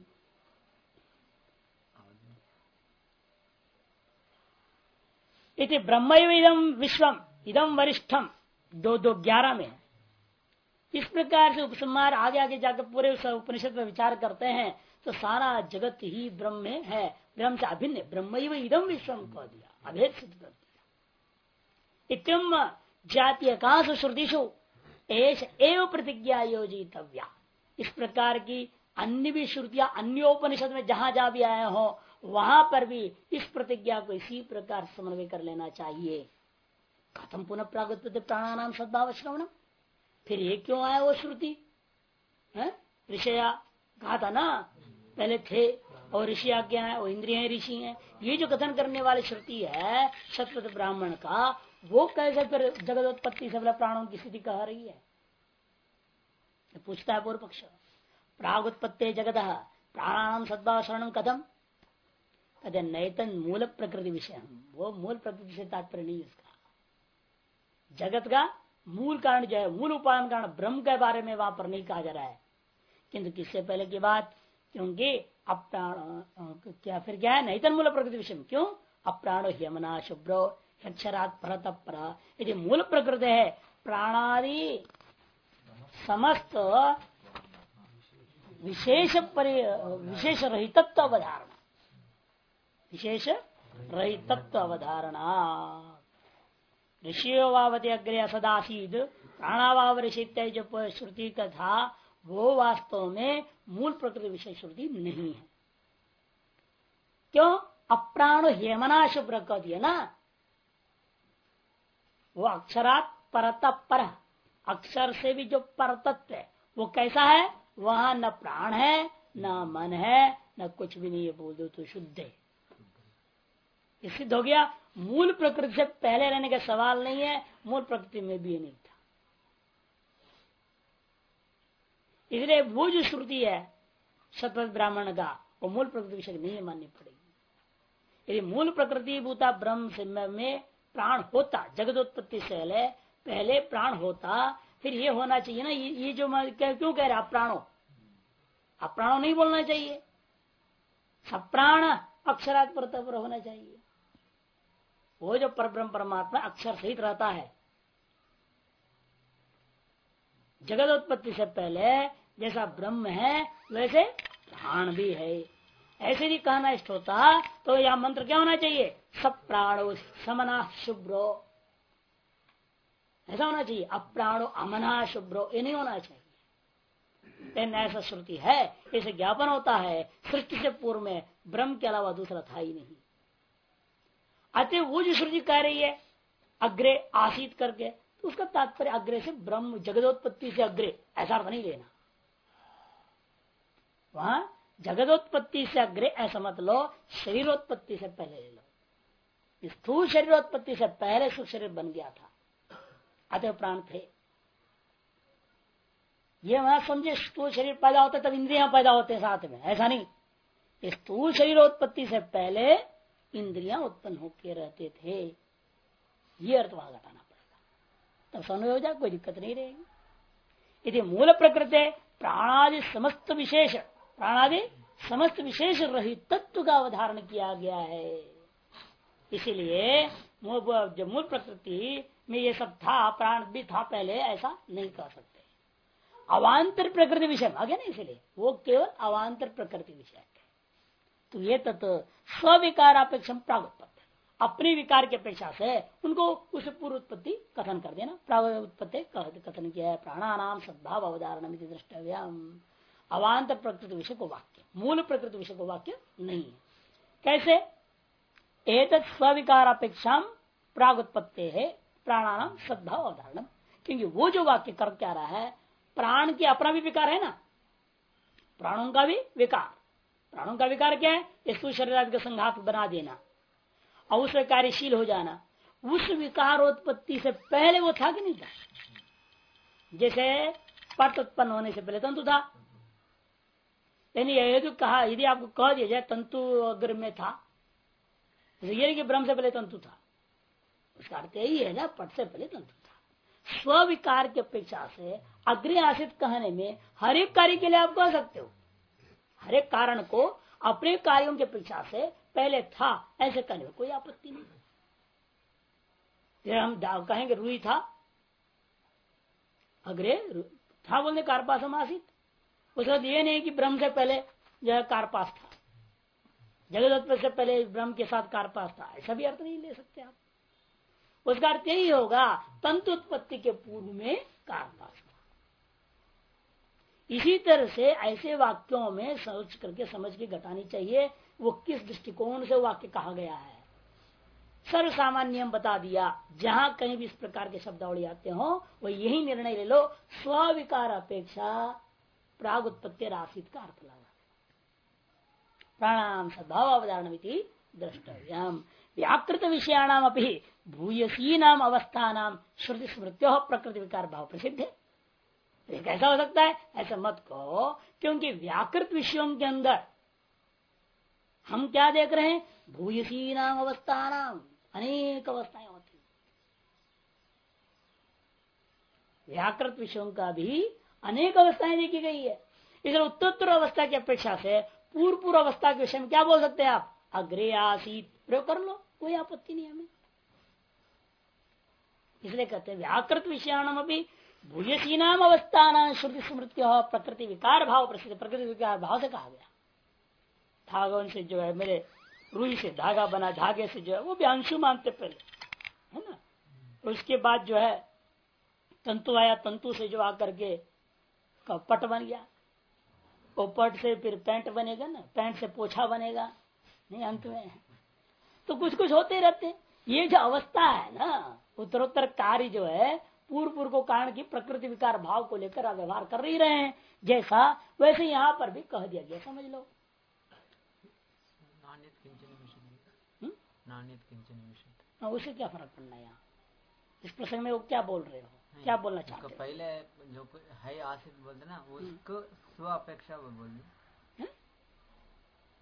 इति ब्रह्म इदम विश्वम इदम वरिष्ठम 2-2-11 में। इस प्रकार से उपसंहार आगे आगे जाकर पूरे उपनिषद में विचार करते हैं तो सारा जगत ही ब्रह्म में है, ब्रह्म से अभिन्न ब्रह्म इदम विश्वम कह दिया, अभेद सिद्ध कर दिया। इतम जातीय आकाश श्रुतिषु एष एव प्रतिज्ञा योजितव्या। इस प्रकार की अन्य भी श्रुतियां अन्योपनिषद में जहां जहां भी आए हो वहां पर भी इस प्रतिज्ञा को इसी प्रकार समन्वय कर लेना चाहिए। खत्म पुनः प्रागुत्पत्ति प्राणानाम सद्भाव श्रवणम, फिर ये क्यों आया वो श्रुति, ऋषया कहा था ना पहले थे, और ऋषि क्या है, वो इंद्रिय ऋषि हैं। ये जो कथन करने वाली श्रुति है शतपथ ब्राह्मण का, वो कैसे फिर जगदोत्पत्ति से प्राणों की स्थिति कह रही है। पूछता है पूर्व पक्ष, प्रागुत्पत्ति जगत प्राणानाम सद्भाव शरणम कथम, कहते नैतन मूल प्रकृति विषय, वो मूल प्रकृति से तात्पर्य नहीं उसका। जगत का मूल कारण जो है, मूल उपादान कारण ब्रह्म के बारे में वहां पर नहीं कहा जा रहा है, किंतु किससे पहले की बात, क्योंकि अप्राण क्या फिर क्या है, नैतन मूल प्रकृति विषय, क्यों अप्राणो यमना शुभ्रो अक्षरात परत पर, यदि मूल प्रकृति है प्राणादि समस्त विशेष रहितत्व अवधारणा, विशेष रहितत्व अवधारणा। ऋषियो वावते अग्रे सदासीद प्राणावावरिषित जो श्रुति का था वो वास्तव में मूल प्रकृति विषय श्रुति नहीं है। क्यों, अप्राणो हेमना शुभ्र कह दिया ना, वो अक्षरात परत पर, अक्षर से भी जो परतत्व है वो कैसा है, वहां न प्राण है न मन है न कुछ भी नहीं है, बोल दो तो शुद्ध है। सिद्ध हो गया मूल प्रकृति से पहले रहने का सवाल नहीं है, मूल प्रकृति में भी नहीं था। इसलिए वो जो श्रुति है शतपथ ब्राह्मण का, वो मूल प्रकृति विषय नहीं माननी पड़ेगी। यदि मूल प्रकृति भूता ब्रह्म से में प्राण होता, जगदोत्पत्ति से पहले प्राण होता, फिर ये होना चाहिए ना, ये जो मैं क्यों कह रहे आप प्राणो, आप प्राणो नहीं बोलना चाहिए, सब प्राण अक्षरात पर होना चाहिए। वो जो परब्रह्म परमात्मा अक्षर सहित रहता है, जगत उत्पत्ति से पहले जैसा ब्रह्म है वैसे प्राण भी है। ऐसे भी कहना इष्ट होता तो यह मंत्र क्या होना चाहिए, सब प्राणो समना शुभ्रो, ऐसा होना चाहिए। अप्राणो अमना शुभ्रो ये नहीं होना चाहिए। लेकिन ऐसा श्रुति है, इसे ज्ञापन होता है सृष्टि से पूर्व में ब्रह्म के अलावा दूसरा था ही नहीं। अतः वो जो श्रुति कह रही है अग्रे आसीत करके, तो उसका तात्पर्य अग्रे से ब्रह्म जगदोत्पत्ति से अग्रे, ऐसा अर्थ नहीं लेना। वहां जगदोत्पत्ति से अग्रे ऐसा मत लो, शरीरोत्पत्ति से पहले ले लो। स्थूल शरीरोत्पत्ति से पहले सूक्ष्म शरीर बन गया था, अतः प्राण थे। ये वहां समझे स्थूल शरीर पैदा होता तब इंद्रियां पैदा होते साथ में, ऐसा नहीं। स्थूल शरीरोत्पत्ति से पहले इंद्रियां उत्पन्न होकर रहते थे, ये अर्थ वहां घटाना पड़ेगा, तब समझ हो जाए, कोई दिक्कत नहीं रहेगी। यदि मूल प्रकृति प्राणादि समस्त विशेष, प्राणादि समस्त विशेष रहित तत्व का अवधारण किया गया है। इसीलिए जब मूल प्रकृति में ये सब था, प्राण भी था पहले, ऐसा नहीं कह सकते। अवांतर प्रकृति विषय आ गया ना, इसीलिए वो केवल अवांतर प्रकृति विषय है। तो ये तत्व स्विकारापेक्षम प्रागुत्पत्ति, अपने विकार की अपेक्षा से उनको उस पूर्व उत्पत्ति कथन कर देना, प्राग उत्पत्ति कथन किया है। प्राणानाम सद्भाव अवधारण द्रष्टव्यम, अवांतर प्रकृति विषय को वाक्य, मूल प्रकृति विषय को वाक्य नहीं है। कैसे? एतत् स्विकारापेक्षा प्रागुत्पत्ति है प्राणानाम सद्भाव अवधारण, क्योंकि वो जो वाक्य कर क्या रहा है, प्राण की अपना भी विकार है ना, प्राणों का भी विकार। प्राणों का विकार क्या है? स्थूल शरीर आदि का संघात बना देना और उसमें कार्यशील हो जाना। उस विकारोत्पत्ति से पहले वो था कि नहीं था? जैसे पट उत्पन्न होने से पहले तंतु था, यानी ये जो कहा, यदि आपको कह दिया जाए तंतु अग्र में था, ये कि ब्रह्म से पहले तंतु था, उसका अर्थ यही है ना, पट से पहले तंतु था। स्विकार की अपेक्षा से अग्रे आसित कहने में हर एक कार्य के लिए आप कह सकते हो, हर एक कारण को अपने कार्यों की अपेक्षा से पहले था, ऐसे कहने में कोई आपत्ति नहीं। हम कहेंगे रुई था, अग्रे था बोलने कार्पासम आसित, उसका ये नहीं कि ब्रह्म से पहले जो है कार्पास था, जगदोत्पत्ति से पहले ब्रह्म के साथ कार्पास था, ऐसा भी अर्थ नहीं ले सकते आप। उसका अर्थ यही होगा तंतु उत्पत्ति के पूर्व में कार्पास था। इसी तरह से ऐसे वाक्यों में सोच करके समझ के घटानी चाहिए, वो किस दृष्टिकोण से वाक्य कहा गया है। सर्व सामान्य नियम बता दिया, जहां कहीं भी इस प्रकार के शब्दावली आते हो वो यही निर्णय ले लो, स्विकार अपेक्षा प्राग उत्पत्ति राशित का अर्थ लगा। प्राणाम सद्भाव अवधारण द्रष्टव्यम। व्याकृत विषयाणाम अपि भूयसी नाम अवस्था नाम श्रुति स्मृत्यो प्रकृति विकार भाव प्रसिद्ध है। कैसा हो सकता है? ऐसा मत कहो, क्योंकि व्याकृत विषयों के अंदर हम क्या देख रहे हैं? भूयसी नाम अवस्था नाम, अनेक अवस्थाएं होती हैं। व्याकृत विषयों का भी अनेक अवस्थाएं देखी गई है। इधर उत्तरोत्तर अवस्था की अपेक्षा से पूर्व अवस्था के विषय में क्या बोल सकते हैं आप? अग्रे आसीत प्रयोग कर लो, कोई आपत्ति नहीं हमें। इसलिए कहते हैं व्याकृत विषयाणाम अभी भूयसी नाम अवस्था श्रुति स्मृति प्रकृति विकार भाव प्रसिद्ध। प्रकृति विकार भाव से कहा गया, धागा से जो है मेरे रुई से धागा बना, धागे से जो है वो भी अंशु मानते पहले, है ना। उसके बाद जो है तंतु आया, तंतु से जो आकर के पट बन गया, वो पट से फिर पैंट बनेगा ना, पैंट से पोछा बनेगा, नहीं अंत में तो कुछ कुछ होते रहते। ये जो अवस्था है ना, उत्तरोत्तर कार्य जो है पूर्व को कारण की प्रकृति विकार भाव को लेकर व्यवहार कर ही रहे हैं, जैसा वैसे यहाँ पर भी कह दिया गया, समझ लो। उसे क्या फर्क पड़ना है यहाँ इस प्रसंग में? वो क्या बोल रहे हो, क्या बोलना चाहते हो? पहले जो है आसित बोलते ना, उसको स्व अपेक्षा बोल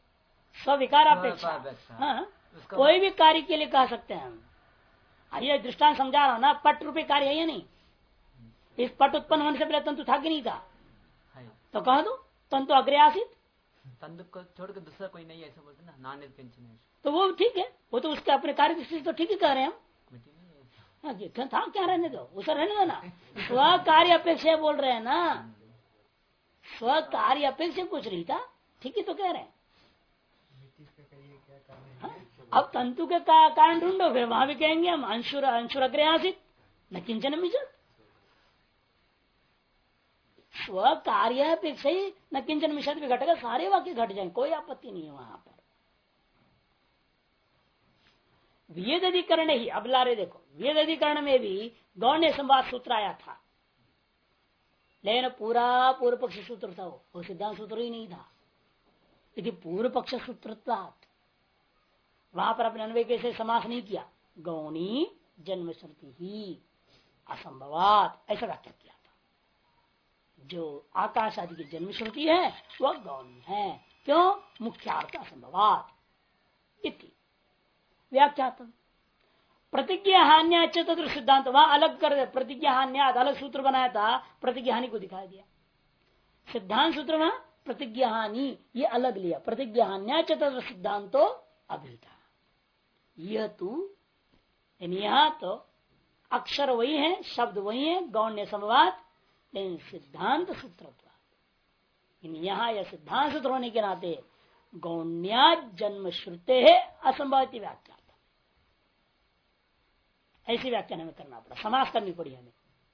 स्विकारापेक्षा। हाँ, कोई भी कार्य के लिए कह सकते हैं हम। ये दृष्टांत समझा रहा हूं ना, पट रूपी कार्य है या नहीं? इस पट उत्पन्न होने से पहले तंतु था कि नहीं था? तो कह दो तंतु अग्रे आसित, तंतु को छोड़ के दूसरा कोई नहीं, ऐसा बोलते ना, नान्य पेंशन। तो वो ठीक है, वो तो उसके अपने कार्य दृष्टि से तो ठीक ही कह रहे हैं हम। था क्या रहने दो, उसे रहने दो ना। स्व कार्य अपेक्षा बोल रहे हैं ना, स्व कार्य अपेक्षा पूछ रही था, ठीक ही तो कह रहे हैं। अब तंतु के कारण ढूंढो, फिर वहां भी कहेंगे हम अंशुर अग्रे आसित न किंचन मिशत। स्व कार्य अपेक्षा ही न किंचन मिशत भी घटेगा, सारे वाक्य घट जाएंगे, कोई आपत्ति नहीं है वहां पर। वेद अधिकरण ही, अब ला रहे देखो, वेद अधिकरण में भी गौण्य संवाद सूत्र आया था, लेकिन पूरा पूर्व पक्ष सूत्र था, वो सिद्धांत सूत्र ही नहीं था। यदि पूर्व पक्ष सूत्र वहां पर अपने अन्वय कैसे समास नहीं किया, गौणी जन्म श्रुति ही असंभवात ऐसा व्याख्या किया था। जो आकाश आदि की जन्म श्रुति है वह गौणी है, क्यों? मुख्यार्थ असंभवात इति व्याख्यातम। प्रतिज्ञा हान्या चतुर्थ सिद्धांत वहां अलग कर दे, प्रतिज्ञा हान्या अलग सूत्र बनाया था, प्रतिज्ञा हानि को दिखा दिया। सिद्धांत सूत्र में प्रतिज्ञा हानि ये अलग लिया, प्रतिज्ञा हान्या चतुर्थ सिद्धांतो अभी था। यह तू यहां तो अक्षर वही है, शब्द वही है, गौण्य संवाद, लेकिन सिद्धांत सूत्र यहाँ यह सिद्धांत सूत्र होने के नाते गौण्या जन्म श्रुते है असंभवती व्याख्या, ऐसी व्याख्या हमें करना पड़ा, समास करनी पड़ी हमें।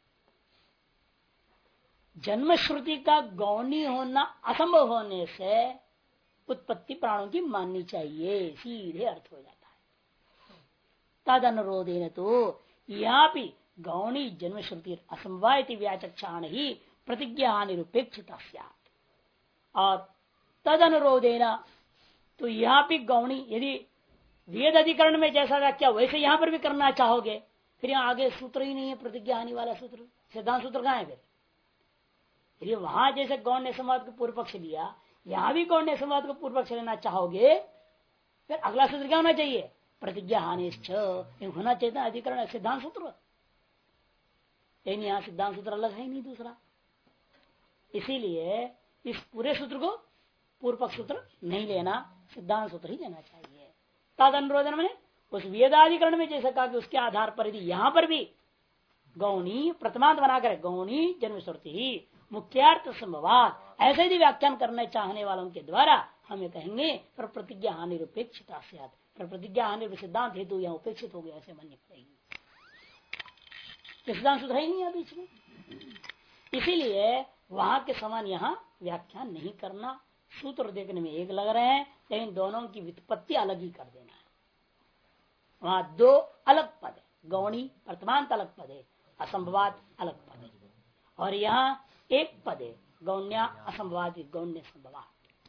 जन्म श्रुति का गौणी होना असंभव होने से उत्पत्ति प्राणों की माननी चाहिए, सीधे अर्थ हो जाता है। तद अनुरोधेन तो यहाँ भी गौणी जन्म श्रुति असंभव व्याचक्षाण ही प्रतिज्ञा निरुपेक्षिता और तद अनुरोधेन तो यहाँ भी गौणी यदि वेद अधिकरण में जैसा व्याख्या वैसे यहाँ पर भी करना चाहोगे, फिर यहाँ आगे सूत्र ही नहीं है, प्रतिज्ञा हानि वाला सूत्र, सिद्धांत सूत्र कहाँ है? फिर वहां जैसे गौण्य संवाद को पूर्व पक्ष लिया, यहाँ भी गौण्य संवाद को पूर्व पक्ष लेना चाहोगे, फिर अगला सूत्र क्या होना चाहिए? प्रतिज्ञा हानि होना चाहिए था अधिकरण सिद्धांत सूत्र, लेकिन यहाँ सिद्धांत सूत्र अलग है नहीं दूसरा। इसीलिए इस पूरे सूत्र को पूर्व पक्ष सूत्र नहीं लेना, सिद्धांत सूत्र ही लेना चाहिए। तद अनुरोधन में उस वेदाधिकरण में जैसे कहा कि उसके आधार पर यदि यहाँ पर भी गौणी प्रथमांत बनाकर गौणी जन्म श्रुति ही मुख्यार्थ संभवात ऐसे यदि व्याख्यान करने चाहने वालों के द्वारा हमें कहेंगे पर प्रतिज्ञा हानि निरुपेक्षिता पर प्रतिज्ञा हानि सिद्धांत हेतु यहाँ उपेक्षित हो गया, ऐसे माननी पड़ेगी। सिद्धांत सूत्र ही नहीं है बीच में, इसीलिए वहां के समान यहाँ व्याख्यान नहीं करना। सूत्र देखने में एक लग रहे हैं, लेकिन दोनों की व्युत्पत्ति अलग ही कर देना है। वहां दो अलग पद है, गौणी वर्तमान अलग पद है, असंभवात अलग पद है, और यहाँ एक पद है गौण्या असंभवात गौण्य संभवात,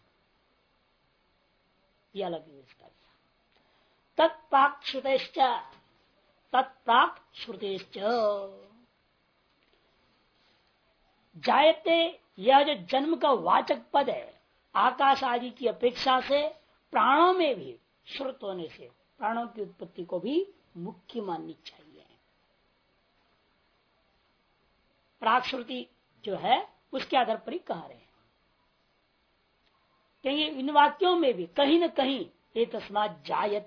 ये अलग तत्प्राक श्रुतेश्च जायते, यह जो जन्म का वाचक पद है आकाश आदि की अपेक्षा से प्राणों में भी श्रुत होने से प्राणों की उत्पत्ति को भी मुख्य माननी चाहिए। प्राक श्रुति जो है उसके आधार पर ही कह रहे हैं, क्योंकि इन वाक्यों में भी कहीं न कहीं ये तस्मात्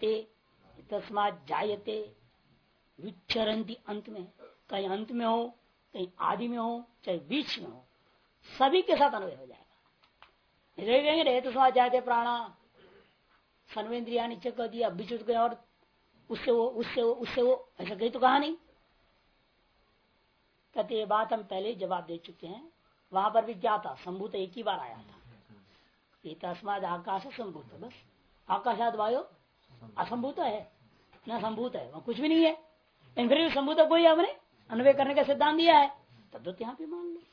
जायते विचरंती अंत में, कहीं अंत में हो कहीं आदि में हो चाहे बीच में हो, सभी के साथ अन्वय हो जाएगा। रे तस्मात् जायते प्राणा सर्वेन्द्रिया नीचे कह दिया, बीच में और उससे वो ऐसा कहीं तो कहा नहीं। कहते ये बात हम पहले जवाब दे चुके हैं, वहां पर भी क्या था, संभूत एक ही बार आया था, ये तस्मात् आकाश संभूत, बस आकाशाद वायु असंभूत है न संभूत है, वहां कुछ भी नहीं है, लेकिन फिर संभूत को ही हमने अन्वय करने का सिद्धांत दिया है, तब तो यहाँ पे मान लो।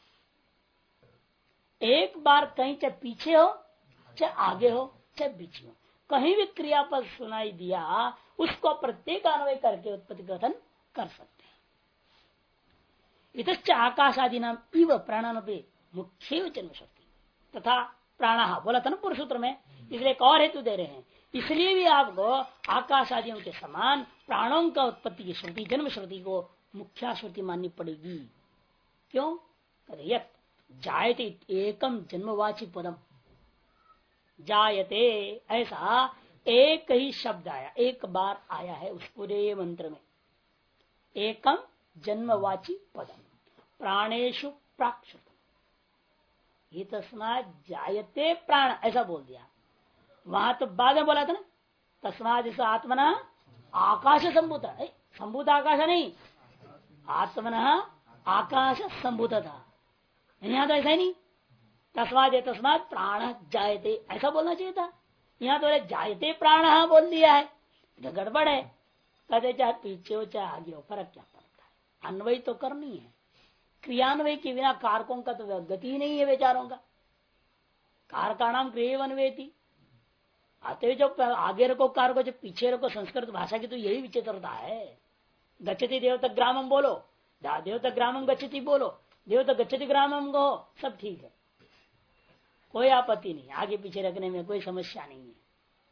एक बार कहीं चाहे पीछे हो चाहे आगे हो चाहे बीच में, कहीं भी क्रियापद सुनाई दिया उसको प्रत्येक अन्वय करके उत्पत्ति कथन कर सकते हैं। इतश्च आकाश आदि नाम इव प्राणानुपे मुख्य जन्म शक्ति तथा प्राण बोला था ना पूर्व सूत्र में, इसलिए एक और हेतु दे रहे हैं, इसलिए भी आपको आकाश आदियों के समान प्राणों का उत्पत्ति की श्रुति, जन्म श्रुति को मुख्या श्रुति माननी पड़ेगी। क्यों? यत जायते एकम जन्मवाची पदम, जायते ऐसा एक ही शब्द आया, एक बार आया है उस पूरे मंत्र में, एकम जन्मवाची पदम प्राणेशु प्राक्षुत, ये तस्मात् जायते प्राण ऐसा बोल दिया। वहां तो बाद में बोला था ना, तस्मात् इस आत्मना आकाश संभूत, संभूत आकाश नहीं, आत्मना आकाश संभूत था, यहाँ तो ऐसा ही नहीं, तस्मात् प्राण जायते ऐसा बोलना चाहिए था। यहाँ तो जायते प्राण बोल दिया है, तो गड़बड़ है। कहते चाहे पीछे हो चाहे आगे हो, फर्क क्या पड़ता है, अन्वय तो करनी है। क्रियान्वय के बिना कारकों का तो गति ही नहीं है बेचारों का, कारका नाम क्रिय अन्वयती, आते जो आगे रखो कार को, जो पीछे रखो, संस्कृत भाषा की तो यही विचित्रता है। गच्छति देवता ग्रामम बोलो, देवता ग्रामम गच्छति बोलो, देवता गच्छति ग्रामम को, सब ठीक है, कोई आपत्ति नहीं, आगे पीछे रखने में कोई समस्या नहीं है,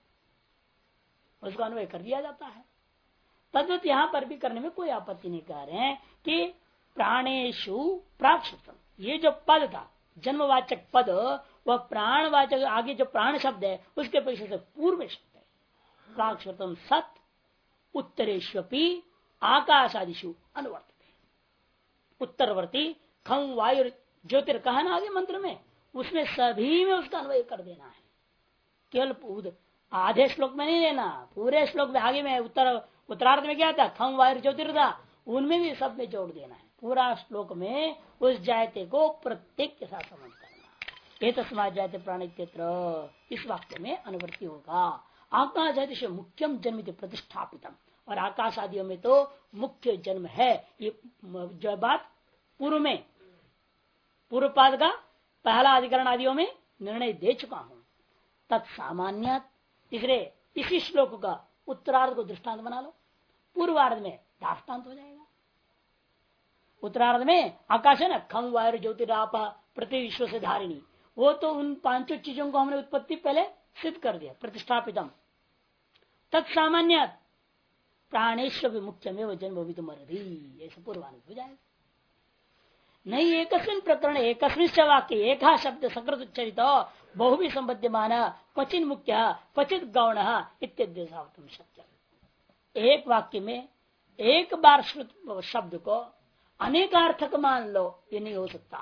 उसको अन्वय कर दिया जाता है। तद्वत यहां पर भी करने में कोई आपत्ति नहीं कह रहे हैं कि प्राणेशु प्राक्षुतम, ये जो पद था जन्मवाचक पद, वह प्राणवाचक, आगे जो प्राण शब्द है उसके पीछे से पूर्व शब्द है प्राक्षुतम सत उत्तरेश्वपी आकाशादिशु अनुवर्तते, उत्तरवर्ती खम वायु ज्योतिर कहा ना आगे मंत्र में, उसमें सभी में उसका अन्वय कर देना है। केवल आधे श्लोक में नहीं लेना, पूरे श्लोक में, आगे में उत्तरार्ध में क्या था, खम वायु ज्योतिर था, उनमें भी सब में जोड़ देना है। पूरा श्लोक में उस जायते को प्रत्येक के साथ समझ करना। ये तस्मात् जायते प्राण इत्यत्र, इस वाक्य में अनुवर्ती होगा। आकाश आदि मुख्यम जन्म प्रतिष्ठापितम, और आकाश आदियों में तो मुख्य जन्म है। ये जो बात पूर्व में पूर्व पाद का पहला अधिकरण आदियों में निर्णय दे चुका हूं। तत्सामान्य, इसलिए इसी श्लोक का उत्तरार्ध को दृष्टांत बना लो, पूर्वार्ध में दाष्टांत हो जाएगा। उत्तरार्ध में आकाश है ना, खम वायु ज्योतिराप पृथ्वी विश्व से धारिणी, वो तो उन पांचों चीजों को हमने उत्पत्ति पहले सिद्ध कर दिया, प्रतिष्ठापितम। तत्सामान्य प्राणेश्वर मुख्य में जन्म मरदी, ऐसे पूर्वानुग हो जाएगा। नहीं एकस्मिन प्रकरण एकस्मिन वाक्य एक शब्द सकृत उच्चरित बहुवी संबद्यमान क्वचिन मुख्य क्वचित गौण इत्यादि शब्द, एक वाक्य में एक बार श्रुत शब्द को अनेकार्थक मान लो, ये नहीं हो सकता।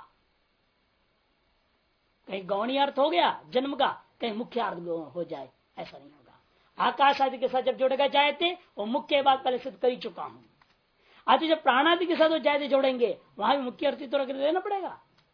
कहीं गौणी अर्थ हो गया जन्म का, कहीं मुख्य अर्थ हो जाए, ऐसा नहीं होगा। आकाश आदि के साथ जब जोड़ेगा जायते, वो मुख्य बात पहले सिद्ध कर ही चुका हूं। आदि जब प्राणादि के साथ वो जायते जोड़ेंगे, वहां भी मुख्य अर्थ तो रख देना पड़ेगा,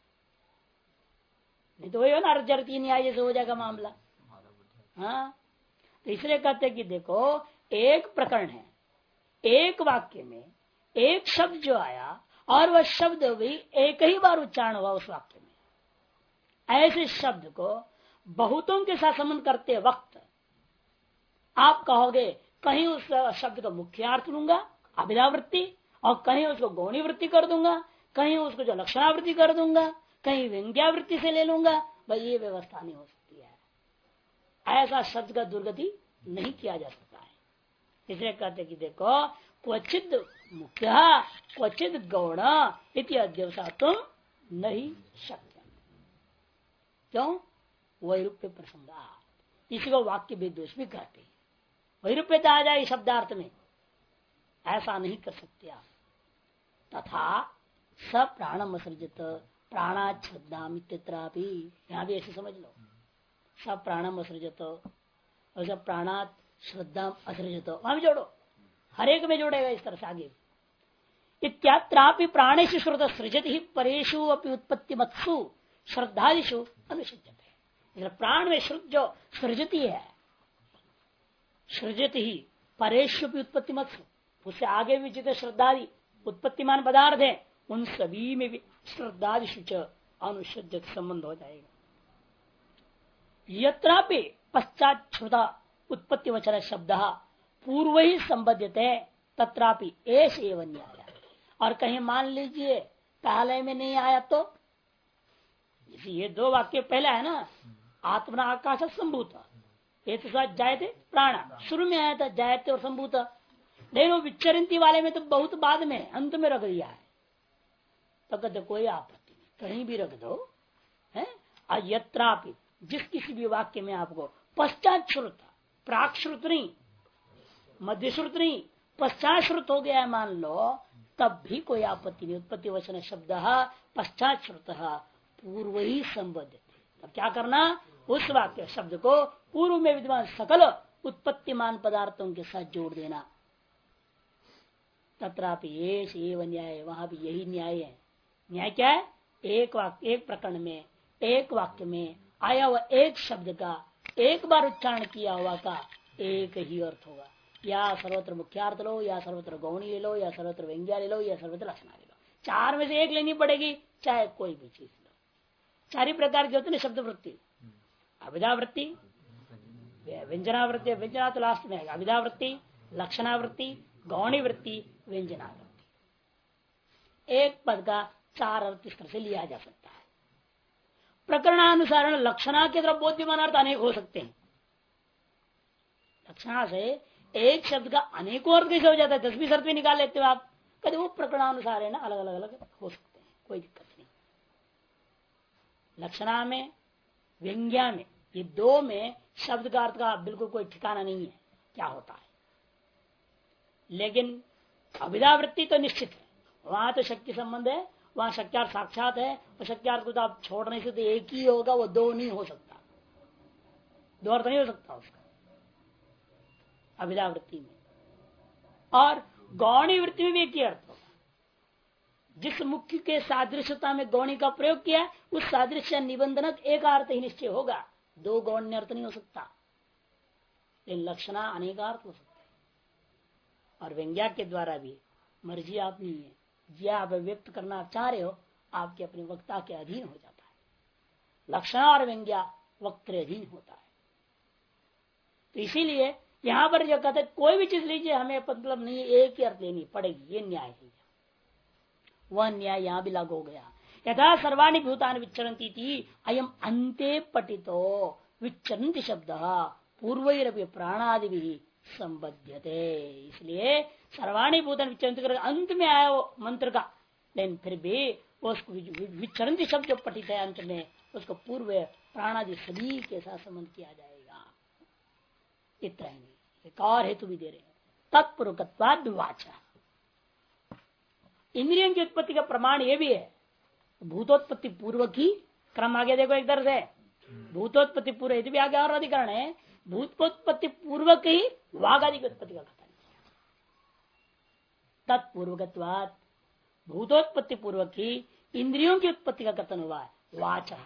नहीं तो वही हो ना, अर्थ जरती नहीं आई जैसे हो जाएगा मामला। हाँ, तो इसलिए कहते कि देखो एक प्रकरण है, एक वाक्य में एक शब्द जो आया और वह शब्द भी एक ही बार उच्चारण हुआ उस वाक्य में, ऐसे शब्द को बहुतों के साथ संबंध करते वक्त आप कहोगे कहीं उस शब्द का मुख्यार्थ लूंगा अभिधावृत्ति, और कहीं उसको गौणी वृत्ति कर दूंगा, कहीं उसको जो लक्षणावृत्ति कर दूंगा, कहीं व्यंग्यावृत्ति से ले लूंगा। भाई ये व्यवस्था नहीं हो सकती है, ऐसा शब्द का दुर्गति नहीं किया जा सकता है। इसलिए कहते कि देखो क्वचित मुख्य क्वचित गौण इति अध्यवसातुम नहीं शक्य। क्यों? वैरूप्य प्रसंगा, इसी को वाक्य विदोष भी कहते हैं। वैरूप्यता आ जाए शब्दार्थ में, ऐसा नहीं कर सकते आप। तथा स प्राणम असृजत प्राणाच्छ्रद्धाम इत्यत्रापि, यहां भी ऐसे समझ लो, स प्राणम असृजत और सब प्राणात श्रद्धा असृजत, वहां भी जोड़ो, हर एक में जोड़ेगा इस तरह से आगे। इत्यात्रापि प्राणेषु श्रुत सृजति ही परेशु अपनी उत्पत्ति मत्सु श्रद्धादिशु अनुसृजते। प्राण में श्रुत जो सृजती है, सृजति ही परेशु अपनी उत्पत्ति मत्सु, उससे आगे भी जितने श्रद्धादि उत्पत्तिमान पदार्थ है उन सभी में भी श्रद्धादिशु अनुसृजत संबंध हो जाएगा। यत्रापि पश्चात श्रुता उत्पत्ति वचन शब्द पूर्व ही संबद्धते तत्रापि एष एवं न्याय। और कहीं मान लीजिए पहले में नहीं आया तो, ये दो वाक्य पहले है ना, आत्मना आकाश संभूत, ये तो साथ जायते प्राण शुरू में आया था, जायते और संभूत, लेकिन वो विचरंती वाले में तो बहुत बाद में अंत में रख दिया है। तो कहते कोई आपत्ति नहीं, कहीं भी रख दो है। यत्रापि जिस किसी भी वाक्य में आपको पश्चात श्रुत, प्राक श्रुत नहीं, मध्य श्रुत नहीं, पश्चात श्रुत हो गया है मान लो, तब भी कोई आपत्ति नहीं। उत्पत्ति वचन शब्द पश्चात श्रुत पूर्व ही संबद्ध। अब क्या करना, उस वाक्य शब्द को पूर्व में विद्यमान सकल उत्पत्तिमान पदार्थों के साथ जोड़ देना। तत्रापि एव न्याय, वहां भी यही न्याय है। न्याय क्या है, एक वाक्य, एक प्रकरण में, एक वाक्य में आया हुआ एक शब्द का एक बार उच्चारण किया हुआ का एक ही अर्थ होगा। या सर्वत्र मुख्यार्थ लो, या सर्वत्र गौणी ले लो, या सर्वत्र व्यंग्या ले लो, या सर्वत्र लक्षणा ले लो। चार में से एक लेनी पड़ेगी, चाहे कोई भी चीज लो। चार ही प्रकार की होती है शब्द वृत्ति, अभिधा वृत्ति, व्यंजनावृत्ति, व्यंजना तो लास्ट में है, अभिधा वृत्ति, लक्षणावृत्ति, गौणी वृत्ति, व्यंजनावृत्ति। एक पद का चार अर्थ इस तरह से लिया जा सकता है। प्रकरणानुसार लक्षणा के तरफ बोध्यमान अर्थ अनेक हो सकते हैं। लक्षणा से एक शब्द का अनेकों अर्थ कैसे हो जाता है, 10-20 अर्थ भी निकाल लेते हो आप, कभी वो प्रकरणानुसार है ना, अलग अलग अलग हो सकते हैं, कोई दिक्कत नहीं। लक्षणा में, व्यंग्या में, ये दो में शब्द का अर्थ का बिल्कुल कोई ठिकाना नहीं है क्या होता है। लेकिन अभिधावृत्ति तो निश्चित है, वहां तो शक्ति संबंध है, वहां शक्यार्थ साक्षात है, और शक्यार्थ को तो आप छोड़ने से तो एक ही होगा, वो दो नहीं हो सकता, दो अर्थ नहीं हो सकता उसका अभिधावृत्ति में। और गौणी वृत्ति में भी एक ही अर्थ होगा। जिस मुख्य के सादृश्यता में गौणी का प्रयोग किया, उस सादृश्य निबंधनक एक अर्थ ही निश्चय होगा, दो गौण्य अर्थ नहीं हो सकता। लेकिन लक्षणा अनेक अर्थ हो सकते हैं। और व्यंग्या के द्वारा भी मर्जी आप नहीं है, जो आप व्यक्त करना चाह रहे हो आपके अपने वक्ता के अधीन हो जाता है। लक्षणा और व्यंग्या वक्त्र अधीन होता है। तो इसीलिए यहां पर जो कहते कोई भी चीज लीजिए, हमें मतलब नहीं एक ही अर्थ लेनी पड़ेगी, ये न्याय है। वह न्याय यहां भी लागू हो गया। यथा सर्वाणि भूतानि विचरन्ति थी, अयम अंते पठितो विचरन्ति शब्द पूर्वैरपि प्राणादि भी संबध्यते। इसलिए सर्वाणि भूतानि विचरन्ति अंत में आया वो मंत्र का, लेकिन फिर भी उसको विचरन्ति शब्द जो पठित है अंत में, उसको पूर्व प्राणादि सभी के साथ संबंध किया जाएगा। इतना ही नहीं, एक और हेतु भी दे रहे हैं, तत्पूर्वकत्वाद् वाचा। इंद्रियों की उत्पत्ति का प्रमाण ये भी है, भूतोत्पत्ति पूर्व की क्रम आगे देखो एक दर्ज है, भूतोत्पत्ति पूर्व यदि भी आगे और अधिकरण है, भूतोत्पत्ति पूर्वक ही वाघ आदि की उत्पत्ति का कथन किया। तत्पूर्वकत्वात् भूतोत्पत्ति पूर्वक ही इंद्रियों की उत्पत्ति का कथन हुआ है। वाचा,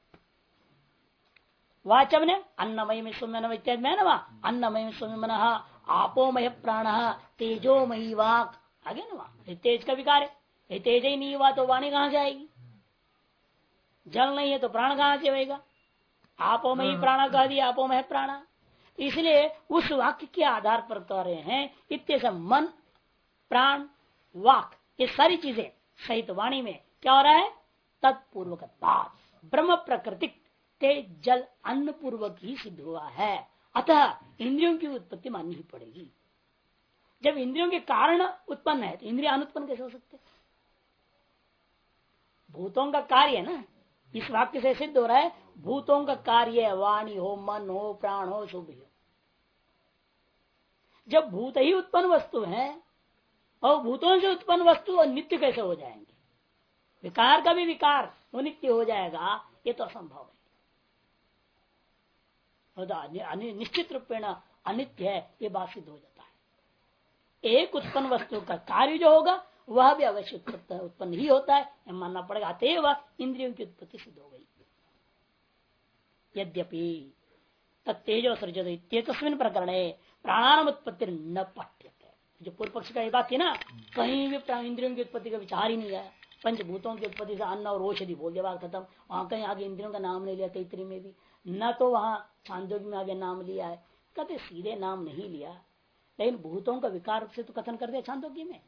वाचम ने अन्नमय में सौम्य इत्यादि में ना, अन्नमय में सौम्य मन, आपोमय प्राण, तेजोमयी वाक, आगे ना वहां तेज का विकार है। ये तेज ही नहीं हुआ तो वाणी कहां से आएगी, जल नहीं है तो प्राण कहां से होगा। आपोमयी प्राण कह दिया, आपोमय प्राण, इसलिए उस वाक्य के आधार पर कह रहे हैं इत्य मन प्राण वाक ये सारी चीजें सहित वाणी में क्या हो रहा है, तत्पूर्वक ब्रह्म प्रकृतिक तेज जल अन्न पूर्वक ही सिद्ध हुआ है। अतः इंद्रियों की उत्पत्ति माननी ही पड़ेगी। जब इंद्रियों के कारण उत्पन्न है तो इंद्रिय अनुत्पन्न कैसे हो सकते। भूतों का कार्य है ना, इस वाक्य से सिद्ध हो रहा है भूतों का कार्य वाणी हो, मन हो, प्राण हो, शुभ हो। जब भूत ही उत्पन्न वस्तु है और भूतों से उत्पन्न वस्तु नित्य कैसे हो जाएंगे, विकार का भी विकार वो नित्य हो जाएगा, ये तो असंभव है। निश्चित रूपेण अनित्य है, ये बात सिद्ध हो जाता है। एक उत्पन्न वस्तु का कार्य जो होगा वह भी अवश्य उत्पन्न ही होता है, मानना पड़ेगा। अतएव इंद्रियों की उत्पत्ति सिद्ध हो गई। यद्यपि तत्तेजो सृजते तस्मिन् प्रकरणे प्राणानाम उत्पत्ति न पठ्यते। जो पूर्व पक्ष का ये बात थी ना, कहीं भी इंद्रियों की उत्पत्ति का विचार ही नहीं है। पंचभूतों की उत्पत्ति से अन्न और औषधि बोल दिया, बात खत्म। वहां कहीं आगे इंद्रियों का नाम नहीं लिया, तैतरी में भी न, तो वहां छांदोग्य में आगे नाम लिया है, कहते सीधे नाम नहीं लिया, लेकिन भूतों का विकार से तो कथन कर दिया छांदोग्य में।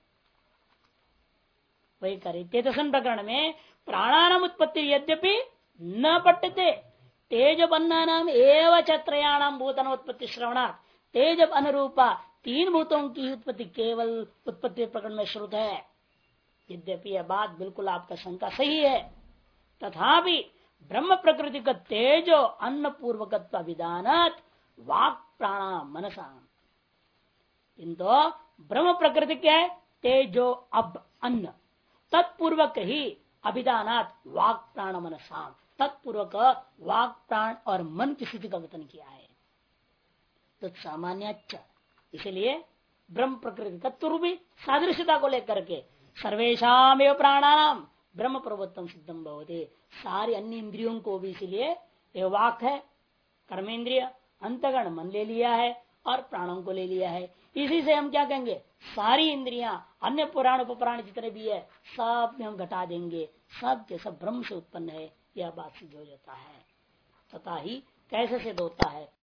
वही करे तेतसन प्रकरण में प्राणानाम उत्पत्ति यद्यपि न पठ्यते, तेज बन्नानाम एवं त्रयाणाम भूतनोत्पत्ति श्रवणात् तेज अनुरूपा 3 भूतों की उत्पत्ति केवल उत्पत्ति प्रकरण में श्रुत है। यद्यपि यह बात बिल्कुल आपका शंका सही है, तथापि ब्रह्म प्रकृति का तेजो अन्न पूर्वकत्व विधानात् वाक् प्राणा मनसा, किंतु ब्रह्म प्रकृति क्या है? तेजो अब अन्न, तत्पूर्वक ही अभिधानात् वाक् प्राण मनसा, तत्पूर्वक वाक् प्राण और मन की स्थिति का कथन किया है। तो सामान्य, इसलिए ब्रह्म प्रकृति तत्व भी सादृश्यता को लेकर के सर्वेशम एवं प्राणानाम ब्रह्म प्रवत्तम सिद्धम भवते, सारी अन्य इंद्रियों को भी इसलिए ये वाक है, कर्मेंद्रिय, अंतगण मन ले लिया है और प्राणों को ले लिया है। इसी से हम क्या कहेंगे, सारी इंद्रियां अन्य पुराण उपपुराण जितने भी है सब में हम घटा देंगे, सब के सब ब्रह्म से उत्पन्न है, यह बात सिद्ध हो जाता है। तथा ही कैसे सिद्ध होता है?